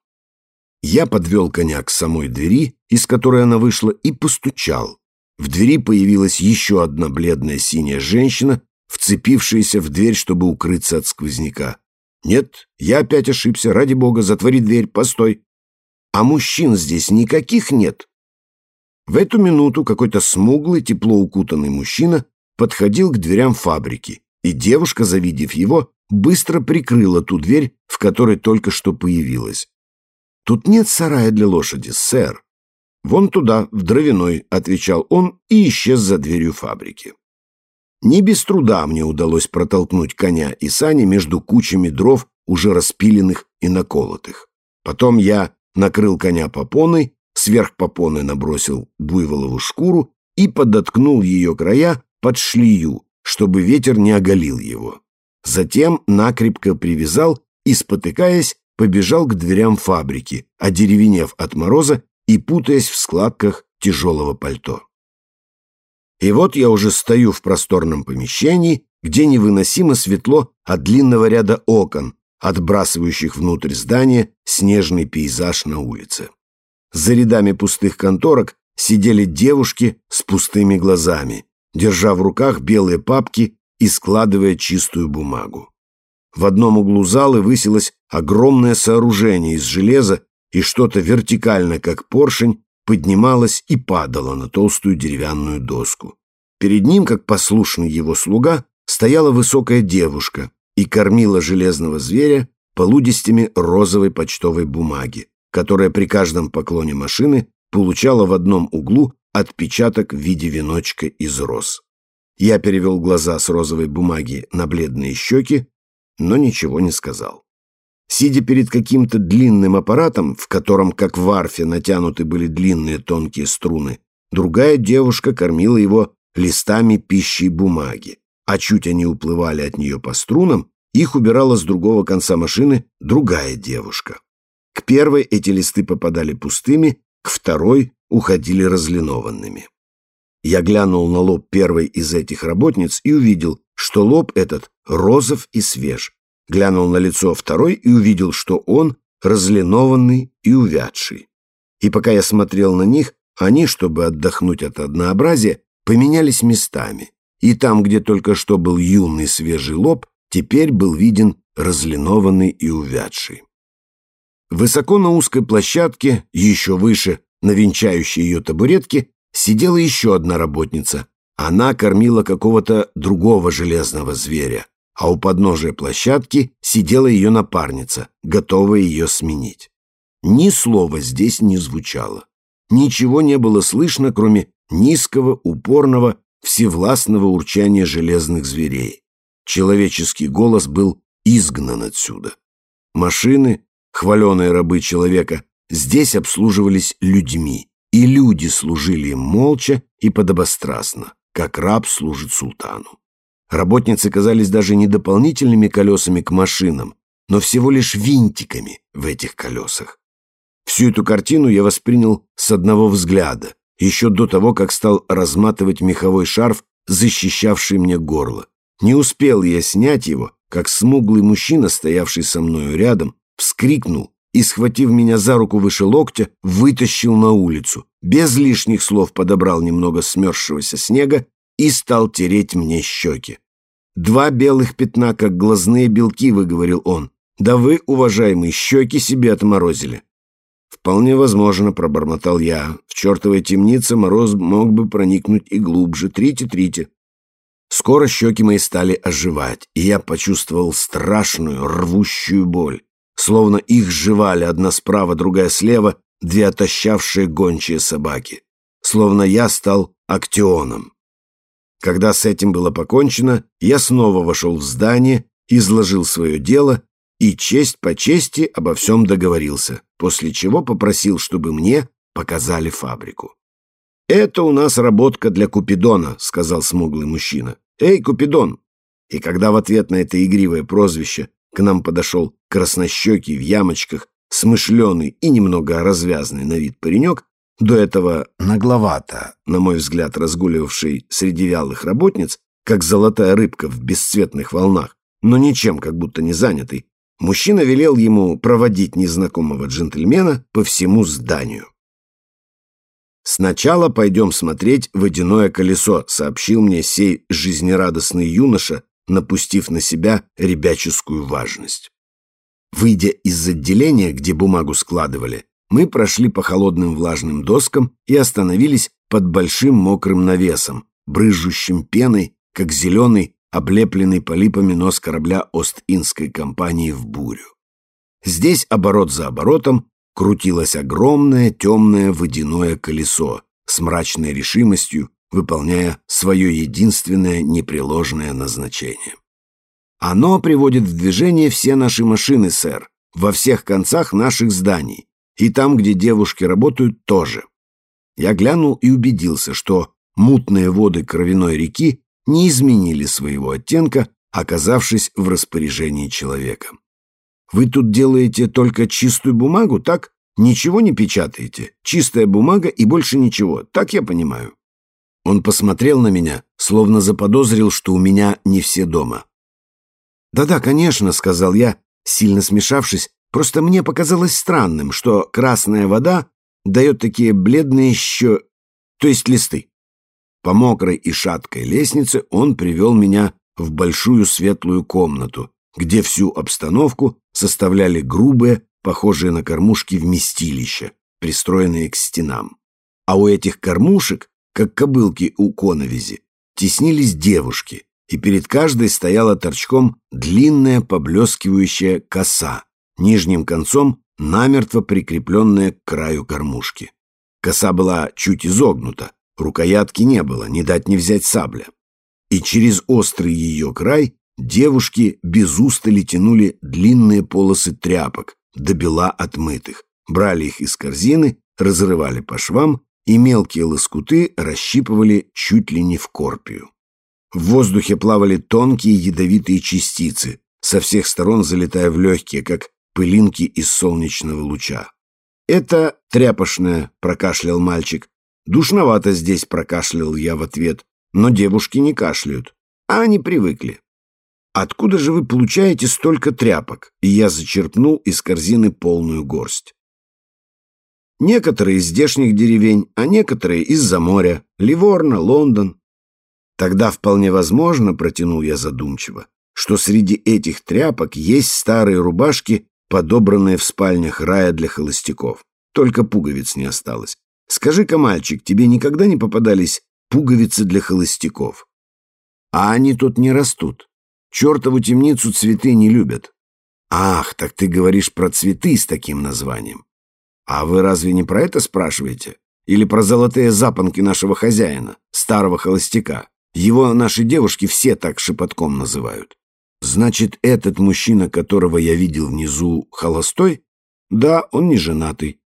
Я подвел коня к самой двери, из которой она вышла, и постучал. В двери появилась еще одна бледная синяя женщина, вцепившаяся в дверь, чтобы укрыться от сквозняка. «Нет, я опять ошибся, ради бога, затвори дверь, постой». «А мужчин здесь никаких нет?» В эту минуту какой-то смуглый, тепло укутанный мужчина подходил к дверям фабрики, и девушка, завидев его, быстро прикрыла ту дверь, в которой только что появилась. «Тут нет сарая для лошади, сэр». «Вон туда, в дровяной», — отвечал он и исчез за дверью фабрики. Не без труда мне удалось протолкнуть коня и сани между кучами дров, уже распиленных и наколотых. Потом я накрыл коня попоной, сверх попоны набросил буйволову шкуру и подоткнул ее края под шлею, чтобы ветер не оголил его. Затем накрепко привязал и, спотыкаясь, побежал к дверям фабрики, одеревенев от мороза и путаясь в складках тяжелого пальто. И вот я уже стою в просторном помещении, где невыносимо светло от длинного ряда окон, отбрасывающих внутрь здания снежный пейзаж на улице. За рядами пустых конторок сидели девушки с пустыми глазами, держа в руках белые папки и складывая чистую бумагу. В одном углу залы высилось огромное сооружение из железа, и что-то вертикально, как поршень, поднималось и падало на толстую деревянную доску. Перед ним, как послушный его слуга, стояла высокая девушка и кормила железного зверя полудестями розовой почтовой бумаги, которая при каждом поклоне машины получала в одном углу отпечаток в виде веночка из роз. Я перевел глаза с розовой бумаги на бледные щеки, но ничего не сказал. Сидя перед каким-то длинным аппаратом, в котором, как в арфе, натянуты были длинные тонкие струны, другая девушка кормила его листами пищи и бумаги, а чуть они уплывали от нее по струнам, их убирала с другого конца машины другая девушка. К первой эти листы попадали пустыми, к второй уходили разлинованными. Я глянул на лоб первой из этих работниц и увидел, что лоб этот розов и свеж. Глянул на лицо второй и увидел, что он разлинованный и увядший. И пока я смотрел на них, они, чтобы отдохнуть от однообразия, поменялись местами. И там, где только что был юный свежий лоб, теперь был виден разлинованный и увядший. Высоко на узкой площадке, еще выше, на венчающей ее табуретке, сидела еще одна работница. Она кормила какого-то другого железного зверя, а у подножия площадки сидела ее напарница, готовая ее сменить. Ни слова здесь не звучало. Ничего не было слышно, кроме низкого, упорного, всевластного урчания железных зверей. Человеческий голос был изгнан отсюда. Машины, хваленые рабы человека, здесь обслуживались людьми, и люди служили им молча и подобострастно, как раб служит султану. Работницы казались даже не дополнительными колесами к машинам, но всего лишь винтиками в этих колесах. Всю эту картину я воспринял с одного взгляда, еще до того, как стал разматывать меховой шарф, защищавший мне горло. Не успел я снять его, как смуглый мужчина, стоявший со мною рядом, вскрикнул и, схватив меня за руку выше локтя, вытащил на улицу, без лишних слов подобрал немного смерзшегося снега и стал тереть мне щеки. «Два белых пятна, как глазные белки», — выговорил он. «Да вы, уважаемый, щеки себе отморозили». «Вполне возможно», — пробормотал я. «В чертовой темнице мороз мог бы проникнуть и глубже. Трите-трите». Скоро щеки мои стали оживать, и я почувствовал страшную, рвущую боль. Словно их жевали одна справа, другая слева, две отощавшие гончие собаки. Словно я стал актионом. Когда с этим было покончено, я снова вошел в здание, изложил свое дело и честь по чести обо всем договорился, после чего попросил, чтобы мне показали фабрику. «Это у нас работка для Купидона», — сказал смуглый мужчина. «Эй, Купидон!» И когда в ответ на это игривое прозвище к нам подошел краснощекий в ямочках, смышленый и немного развязный на вид паренек, до этого нагловато, на мой взгляд, разгуливавший среди вялых работниц, как золотая рыбка в бесцветных волнах, но ничем как будто не занятый, мужчина велел ему проводить незнакомого джентльмена по всему зданию. «Сначала пойдем смотреть водяное колесо», — сообщил мне сей жизнерадостный юноша, напустив на себя ребяческую важность. Выйдя из отделения, где бумагу складывали, мы прошли по холодным влажным доскам и остановились под большим мокрым навесом, брызжущим пеной, как зеленый, облепленный полипами нос корабля Ост-Индской компании в бурю. Здесь оборот за оборотом крутилось огромное темное водяное колесо с мрачной решимостью, выполняя свое единственное непреложное назначение. «Оно приводит в движение все наши машины, сэр, во всех концах наших зданий, и там, где девушки работают, тоже». Я глянул и убедился, что мутные воды кровяной реки не изменили своего оттенка, оказавшись в распоряжении человека. «Вы тут делаете только чистую бумагу, так? Ничего не печатаете? Чистая бумага и больше ничего, так я понимаю?» Он посмотрел на меня, словно заподозрил, что у меня не все дома. «Да-да, конечно», — сказал я, сильно смешавшись, «просто мне показалось странным, что красная вода дает такие бледные еще... то есть листы». По мокрой и шаткой лестнице он привел меня в большую светлую комнату, где всю обстановку составляли грубые, похожие на кормушки вместилища, пристроенные к стенам. А у этих кормушек, как кобылки у коновизи, теснились девушки, и перед каждой стояла торчком длинная поблескивающая коса, нижним концом намертво прикрепленная к краю кормушки. Коса была чуть изогнута, рукоятки не было, не дать не взять сабля. И через острый ее край девушки без устали тянули длинные полосы тряпок, до бела отмытых, брали их из корзины, разрывали по швам и мелкие лоскуты расщипывали чуть ли не в корпию. В воздухе плавали тонкие ядовитые частицы, со всех сторон залетая в легкие, как пылинки из солнечного луча. «Это тряпошное», — прокашлял мальчик. «Душновато здесь», — прокашлял я в ответ. «Но девушки не кашляют, а они привыкли». откуда же вы получаете столько тряпок?» И я зачерпнул из корзины полную горсть. «Некоторые из здешних деревень, а некоторые из-за моря. Ливорно, Лондон». «Тогда вполне возможно, — протянул я задумчиво, — что среди этих тряпок есть старые рубашки, подобранные в спальнях рая для холостяков. Только пуговиц не осталось. Скажи-ка, мальчик, тебе никогда не попадались пуговицы для холостяков?» «А они тут не растут. Чертову темницу цветы не любят». «Ах, так ты говоришь про цветы с таким названием. А вы разве не про это спрашиваете? Или про золотые запонки нашего хозяина, старого холостяка? Его наши девушки все так шепотком называют». «Значит, этот мужчина, которого я видел внизу, холостой?» «Да, он не женатый».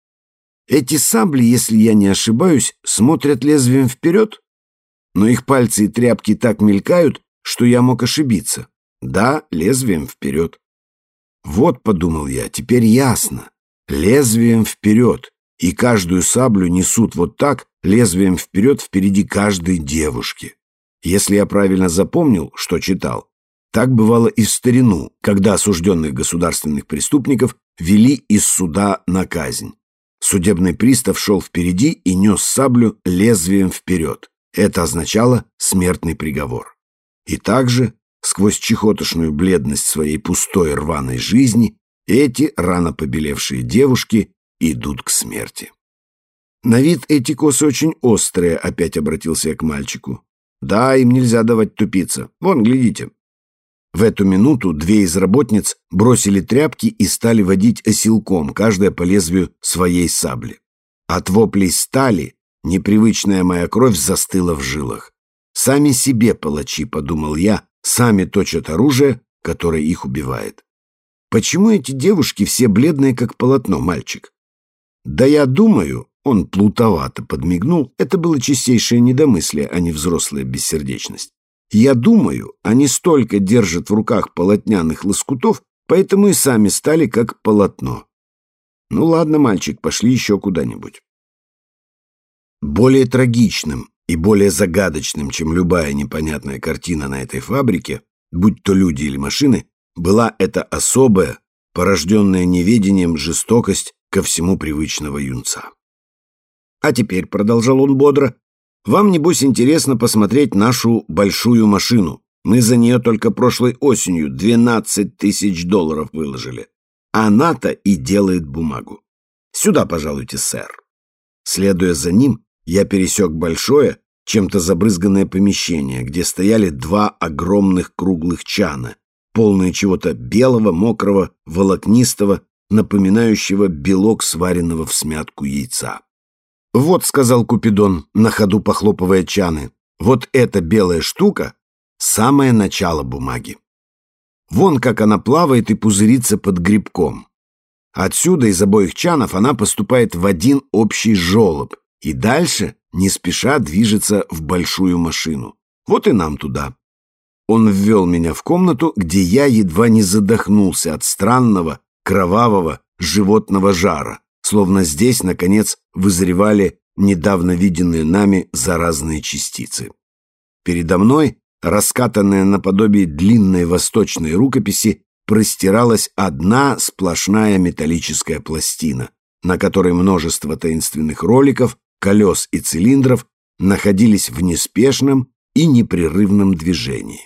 «Эти сабли, если я не ошибаюсь, смотрят лезвием вперед? Но их пальцы и тряпки так мелькают, что я мог ошибиться. Да, лезвием вперед». «Вот, — подумал я, — теперь ясно. Лезвием вперед. И каждую саблю несут вот так, лезвием вперед, впереди каждой девушки. Если я правильно запомнил, что читал, так бывало и в старину, когда осужденных государственных преступников вели из суда на казнь. Судебный пристав шел впереди и нес саблю лезвием вперед. Это означало смертный приговор. И также, сквозь чехотошную бледность своей пустой рваной жизни, эти рано побелевшие девушки идут к смерти. «На вид эти косы очень острые», — опять обратился я к мальчику. «Да, им нельзя давать тупиться. Вон, глядите». В эту минуту две из работниц бросили тряпки и стали водить оселком, каждая по лезвию своей сабли. От воплей стали непривычная моя кровь застыла в жилах. «Сами себе палачи», — подумал я, — «сами точат оружие, которое их убивает». «Почему эти девушки все бледные, как полотно, мальчик?» «Да я думаю», — он плутовато подмигнул, это было чистейшее недомыслие, а не взрослая бессердечность. «Я думаю, они столько держат в руках полотняных лоскутов, поэтому и сами стали как полотно». «Ну ладно, мальчик, пошли еще куда-нибудь». Более трагичным и более загадочным, чем любая непонятная картина на этой фабрике, будь то люди или машины, была эта особая, порожденная неведением жестокость ко всему привычного юнца. «А теперь, — продолжал он бодро, — вам, небось, интересно посмотреть нашу большую машину. Мы за нее только прошлой осенью двенадцать тысяч долларов выложили. Она-то и делает бумагу. Сюда, пожалуйте, сэр». Следуя за ним, я пересек большое, чем-то забрызганное помещение, где стояли два огромных круглых чана, полные чего-то белого, мокрого, волокнистого, напоминающего белок сваренного всмятку яйца. «Вот, — сказал Купидон, на ходу похлопывая чаны, — вот эта белая штука — самое начало бумаги. Вон как она плавает и пузырится под грибком. Отсюда из обоих чанов она поступает в один общий желоб и дальше не спеша движется в большую машину. Вот и нам туда». Он ввел меня в комнату, где я едва не задохнулся от странного, кровавого, животного жара, словно здесь, наконец, вызревали недавно виденные нами заразные частицы. Передо мной, раскатанная наподобие длинной восточной рукописи, простиралась одна сплошная металлическая пластина, на которой множество таинственных роликов, колес и цилиндров находились в неспешном и непрерывном движении.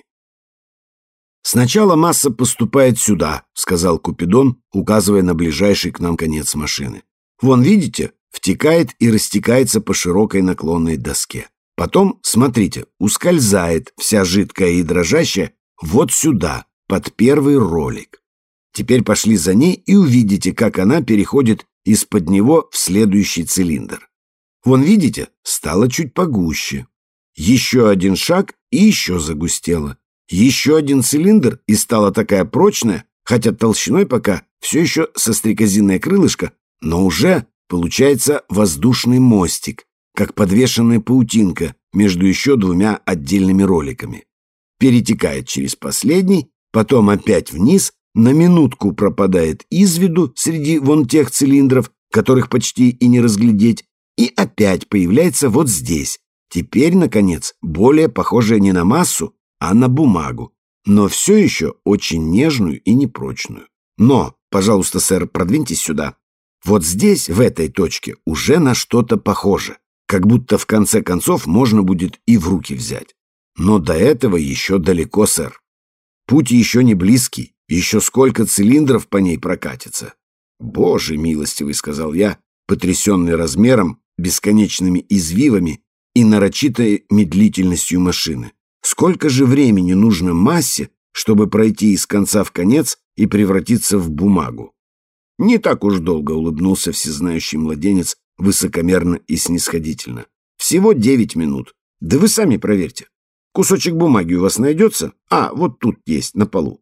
«Сначала масса поступает сюда», — сказал Купидон, указывая на ближайший к нам конец машины. «Вон, видите, втекает и растекается по широкой наклонной доске. Потом, смотрите, ускользает вся жидкая и дрожащая вот сюда, под первый ролик. Теперь пошли за ней и увидите, как она переходит из-под него в следующий цилиндр. Вон, видите, стало чуть погуще. Еще один шаг и еще загустело. Еще один цилиндр, и стала такая прочная, хотя толщиной пока все еще со стрекозиное крылышко, но уже получается воздушный мостик, как подвешенная паутинка между еще двумя отдельными роликами. Перетекает через последний, потом опять вниз, на минутку пропадает из виду среди вон тех цилиндров, которых почти и не разглядеть, и опять появляется вот здесь. Теперь, наконец, более похожая не на массу, а на бумагу. но все еще очень нежную и непрочную. Но, пожалуйста, сэр, продвиньтесь сюда. Вот здесь, в этой точке, уже на что-то похоже, как будто в конце концов можно будет и в руки взять. Но до этого еще далеко, сэр. Путь еще не близкий, еще сколько цилиндров по ней прокатится. Боже милостивый, сказал я, потрясенный размером, бесконечными извивами и нарочитой медлительностью машины. Сколько же времени нужно массе, чтобы пройти из конца в конец и превратиться в бумагу? Не так уж долго, улыбнулся всезнающий младенец высокомерно и снисходительно. Всего девять минут. Да вы сами проверьте. Кусочек бумаги у вас найдется? А, вот тут есть, на полу.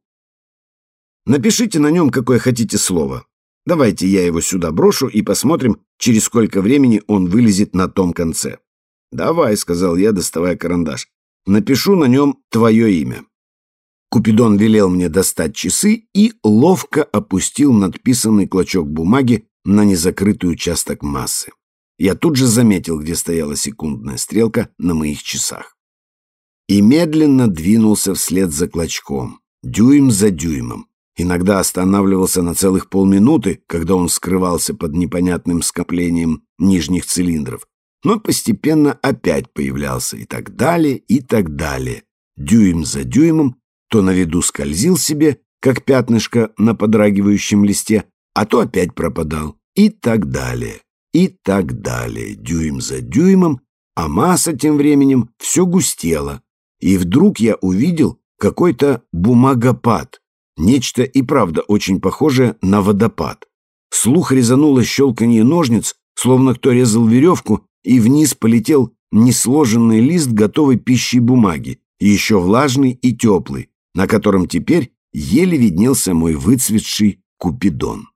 Напишите на нем какое хотите слово. Давайте я его сюда брошу и посмотрим, через сколько времени он вылезет на том конце. Давай, сказал я, доставая карандаш. Напишу на нем твое имя. Купидон велел мне достать часы и ловко опустил надписанный клочок бумаги на незакрытый участок массы. Я тут же заметил, где стояла секундная стрелка на моих часах. И медленно двинулся вслед за клочком, дюйм за дюймом. Иногда останавливался на целых полминуты, когда он скрывался под непонятным скоплением нижних цилиндров, но постепенно опять появлялся и так далее, и так далее. Дюйм за дюймом то на виду скользил себе, как пятнышко на подрагивающем листе, а то опять пропадал, и так далее, и так далее, дюйм за дюймом, а масса тем временем все густела. И вдруг я увидел какой-то бумагопад, нечто и правда очень похожее на водопад. Слух резануло щелканье ножниц, словно кто резал веревку, и вниз полетел несложенный лист готовой пищей бумаги, еще влажный и теплый, на котором теперь еле виднелся мой выцветший Купидон.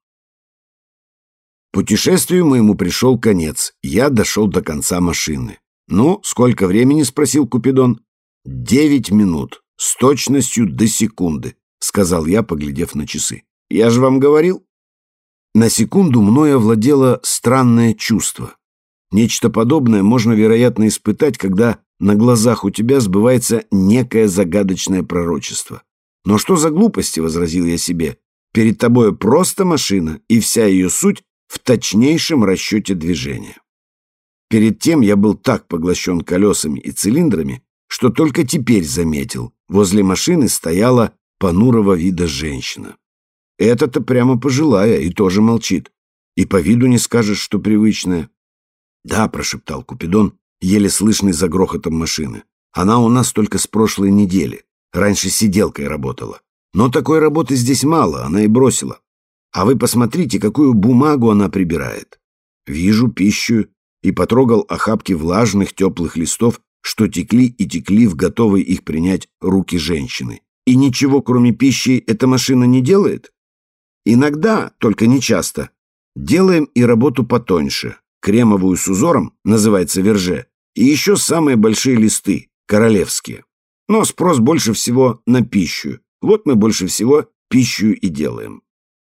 Путешествию моему пришел конец, я дошел до конца машины. «Ну, сколько времени?» — спросил Купидон. «Девять минут, с точностью до секунды», — сказал я, поглядев на часы. «Я же вам говорил». На секунду мною овладело странное чувство. Нечто подобное можно, вероятно, испытать, когда на глазах у тебя сбывается некое загадочное пророчество. «Но что за глупости?» — возразил я себе. «Перед тобой просто машина, и вся ее суть в точнейшем расчете движения». Перед тем я был так поглощен колесами и цилиндрами, что только теперь заметил, возле машины стояла понурого вида женщина. Эта-то прямо пожилая и тоже молчит. И по виду не скажешь, что привычная. «Да», — прошептал Купидон, еле слышный за грохотом машины. «Она у нас только с прошлой недели. Раньше сиделкой работала. Но такой работы здесь мало, она и бросила. А вы посмотрите, какую бумагу она прибирает». Вижу пищу и потрогал охапки влажных теплых листов, что текли и текли в готовые их принять руки женщины. И ничего, кроме пищи, эта машина не делает? Иногда, только не часто, делаем и работу потоньше. Кремовую с узором, называется верже, и еще самые большие листы, королевские. Но спрос больше всего на пищу. Вот мы больше всего пищу и делаем.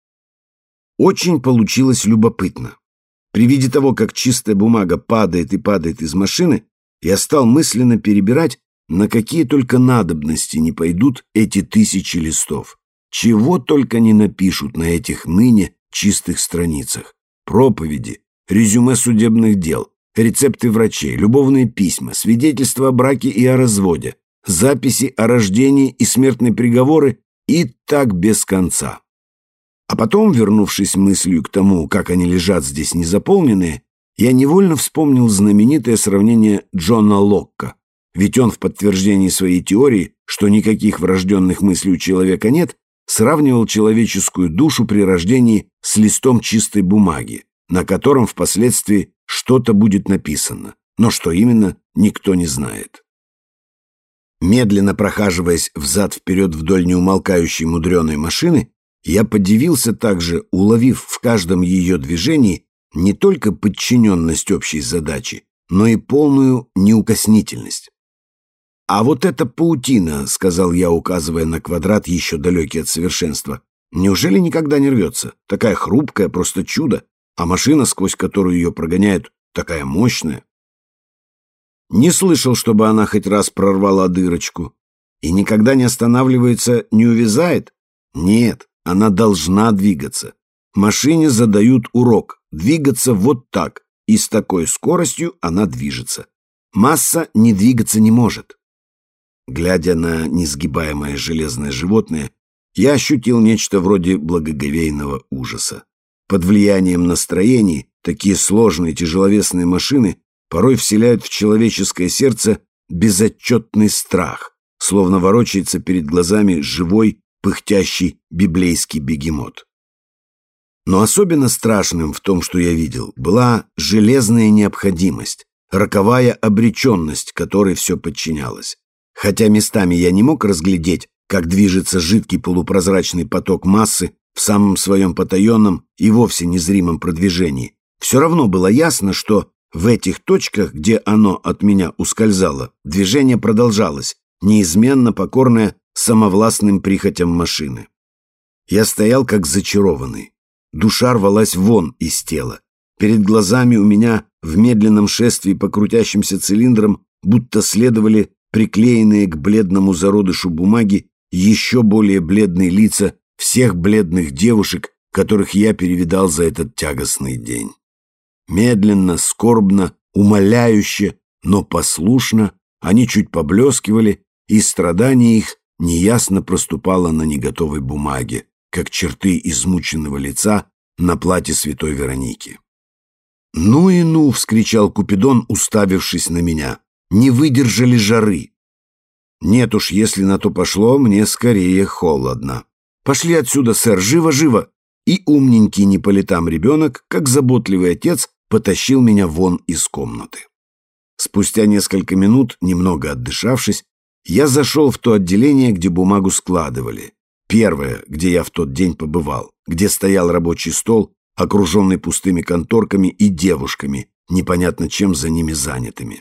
Очень получилось любопытно. При виде того, как чистая бумага падает и падает из машины, я стал мысленно перебирать, на какие только надобности не пойдут эти тысячи листов. Чего только не напишут на этих ныне чистых страницах. Проповеди, резюме судебных дел, рецепты врачей, любовные письма, свидетельства о браке и о разводе, записи о рождении и смертные приговоры, и так без конца. А потом, вернувшись мыслью к тому, как они лежат здесь незаполненные, я невольно вспомнил знаменитое сравнение Джона Локка. Ведь он в подтверждении своей теории, что никаких врожденных мыслей у человека нет, сравнивал человеческую душу при рождении с листом чистой бумаги, на котором впоследствии что-то будет написано, но что именно, никто не знает. Медленно прохаживаясь взад-вперед вдоль неумолкающей мудреной машины, я подивился также, уловив в каждом ее движении не только подчиненность общей задачи, но и полную неукоснительность. «А вот эта паутина», — сказал я, указывая на квадрат, еще далекий от совершенства, «неужели никогда не рвется? Такая хрупкая, просто чудо. А машина, сквозь которую ее прогоняют, такая мощная». Не слышал, чтобы она хоть раз прорвала дырочку. И никогда не останавливается, не увязает? Нет, она должна двигаться. Машине задают урок – двигаться вот так, и с такой скоростью она движется. Масса не двигаться не может. Глядя на несгибаемое железное животное, я ощутил нечто вроде благоговейного ужаса. Под влиянием настроений такие сложные тяжеловесные машины порой вселяют в человеческое сердце безотчетный страх, словно ворочается перед глазами живой, пыхтящий библейский бегемот. Но особенно страшным в том, что я видел, была железная необходимость, роковая обреченность, которой все подчинялось. Хотя местами я не мог разглядеть, как движется жидкий полупрозрачный поток массы в самом своем потаенном и вовсе незримом продвижении, все равно было ясно, что в этих точках, где оно от меня ускользало, движение продолжалось, неизменно покорное самовластным прихотям машины. Я стоял как зачарованный. Душа рвалась вон из тела. Перед глазами у меня в медленном шествии по крутящимся цилиндрам будто следовали приклеенные к бледному зародышу бумаги еще более бледные лица всех бледных девушек, которых я перевидал за этот тягостный день. Медленно, скорбно, умоляюще, но послушно они чуть поблескивали, и страдание их неясно проступало на неготовой бумаге, как черты измученного лица на платье святой Вероники. «Ну и ну!» — вскричал Купидон, уставившись на меня. «Не выдержали жары!» «Нет уж, если на то пошло, мне скорее холодно. Пошли отсюда, сэр, живо-живо!» И умненький не по летам ребенок, как заботливый отец, потащил меня вон из комнаты. Спустя несколько минут, немного отдышавшись, я зашел в то отделение, где бумагу складывали. Первое, где я в тот день побывал, где стоял рабочий стол, окруженный пустыми конторками и девушками, непонятно чем за ними занятыми.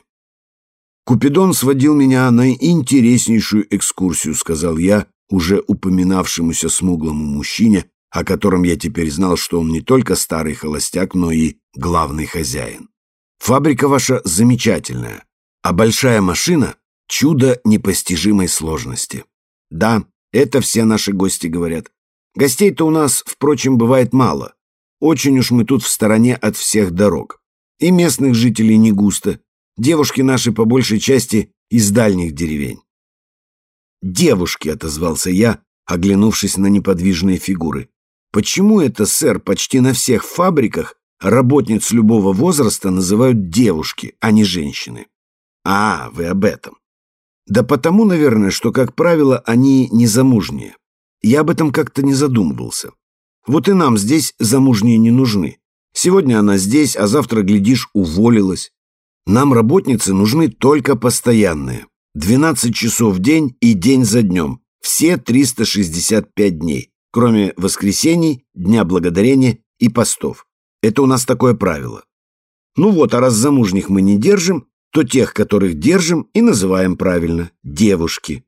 «Купидон сводил меня на интереснейшую экскурсию», — сказал я, уже упоминавшемуся смуглому мужчине, о котором я теперь знал, что он не только старый холостяк, но и главный хозяин. «Фабрика ваша замечательная, а большая машина — чудо непостижимой сложности. Да, это все наши гости говорят. Гостей-то у нас, впрочем, бывает мало. Очень уж мы тут в стороне от всех дорог. И местных жителей не густо. Девушки наши по большей части из дальних деревень». «Девушки», — отозвался я, оглянувшись на неподвижные фигуры. «Почему это, сэр, почти на всех фабриках работниц любого возраста называют девушки, а не женщины?» «А, вы об этом. Да потому, наверное, что, как правило, они незамужние. Я об этом как-то не задумывался. Вот и нам здесь замужние не нужны. Сегодня она здесь, а завтра, глядишь, уволилась. Нам работницы нужны только постоянные. двенадцать часов в день и день за днем. Все триста шестьдесят пять дней, кроме воскресений, Дня Благодарения и постов. Это у нас такое правило. Ну вот, а раз замужних мы не держим, то тех, которых держим, и называем правильно девушки».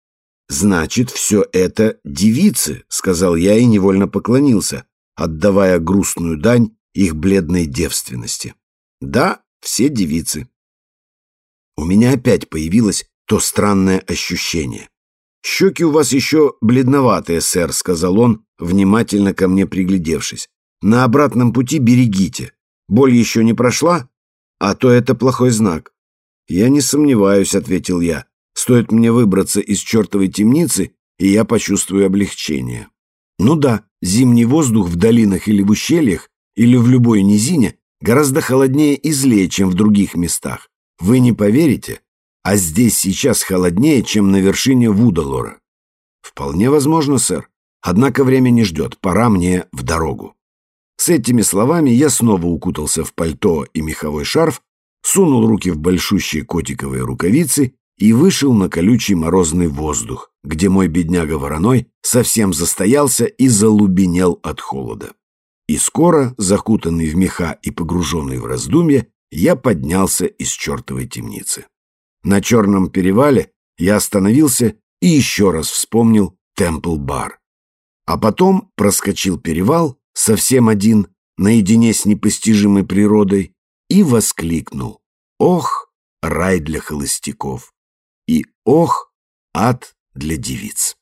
«Значит, все это девицы», — сказал я и невольно поклонился, отдавая грустную дань их бледной девственности. «Да, все девицы». У меня опять появилось то странное ощущение. «Щеки у вас еще бледноватые, сэр», — сказал он, внимательно ко мне приглядевшись. «На обратном пути берегите. Боль еще не прошла? А то это плохой знак». «Я не сомневаюсь», — ответил я. «Стоит мне выбраться из чертовой темницы, и я почувствую облегчение». Ну да, зимний воздух в долинах или в ущельях, или в любой низине гораздо холоднее и злее, чем в других местах. Вы не поверите, а здесь сейчас холоднее, чем на вершине Вудалора. «Вполне возможно, сэр. Однако время не ждет, пора мне в дорогу». С этими словами я снова укутался в пальто и меховой шарф, сунул руки в большущие котиковые рукавицы и вышел на колючий морозный воздух, где мой бедняга Вороной совсем застоялся и залубенел от холода. И скоро, закутанный в меха и погруженный в раздумья, я поднялся из чертовой темницы. На Черном перевале я остановился и еще раз вспомнил Темпл-бар. А потом проскочил перевал, совсем один, наедине с непостижимой природой, и воскликнул: «Ох, рай для холостяков! И ох, Ад для девиц.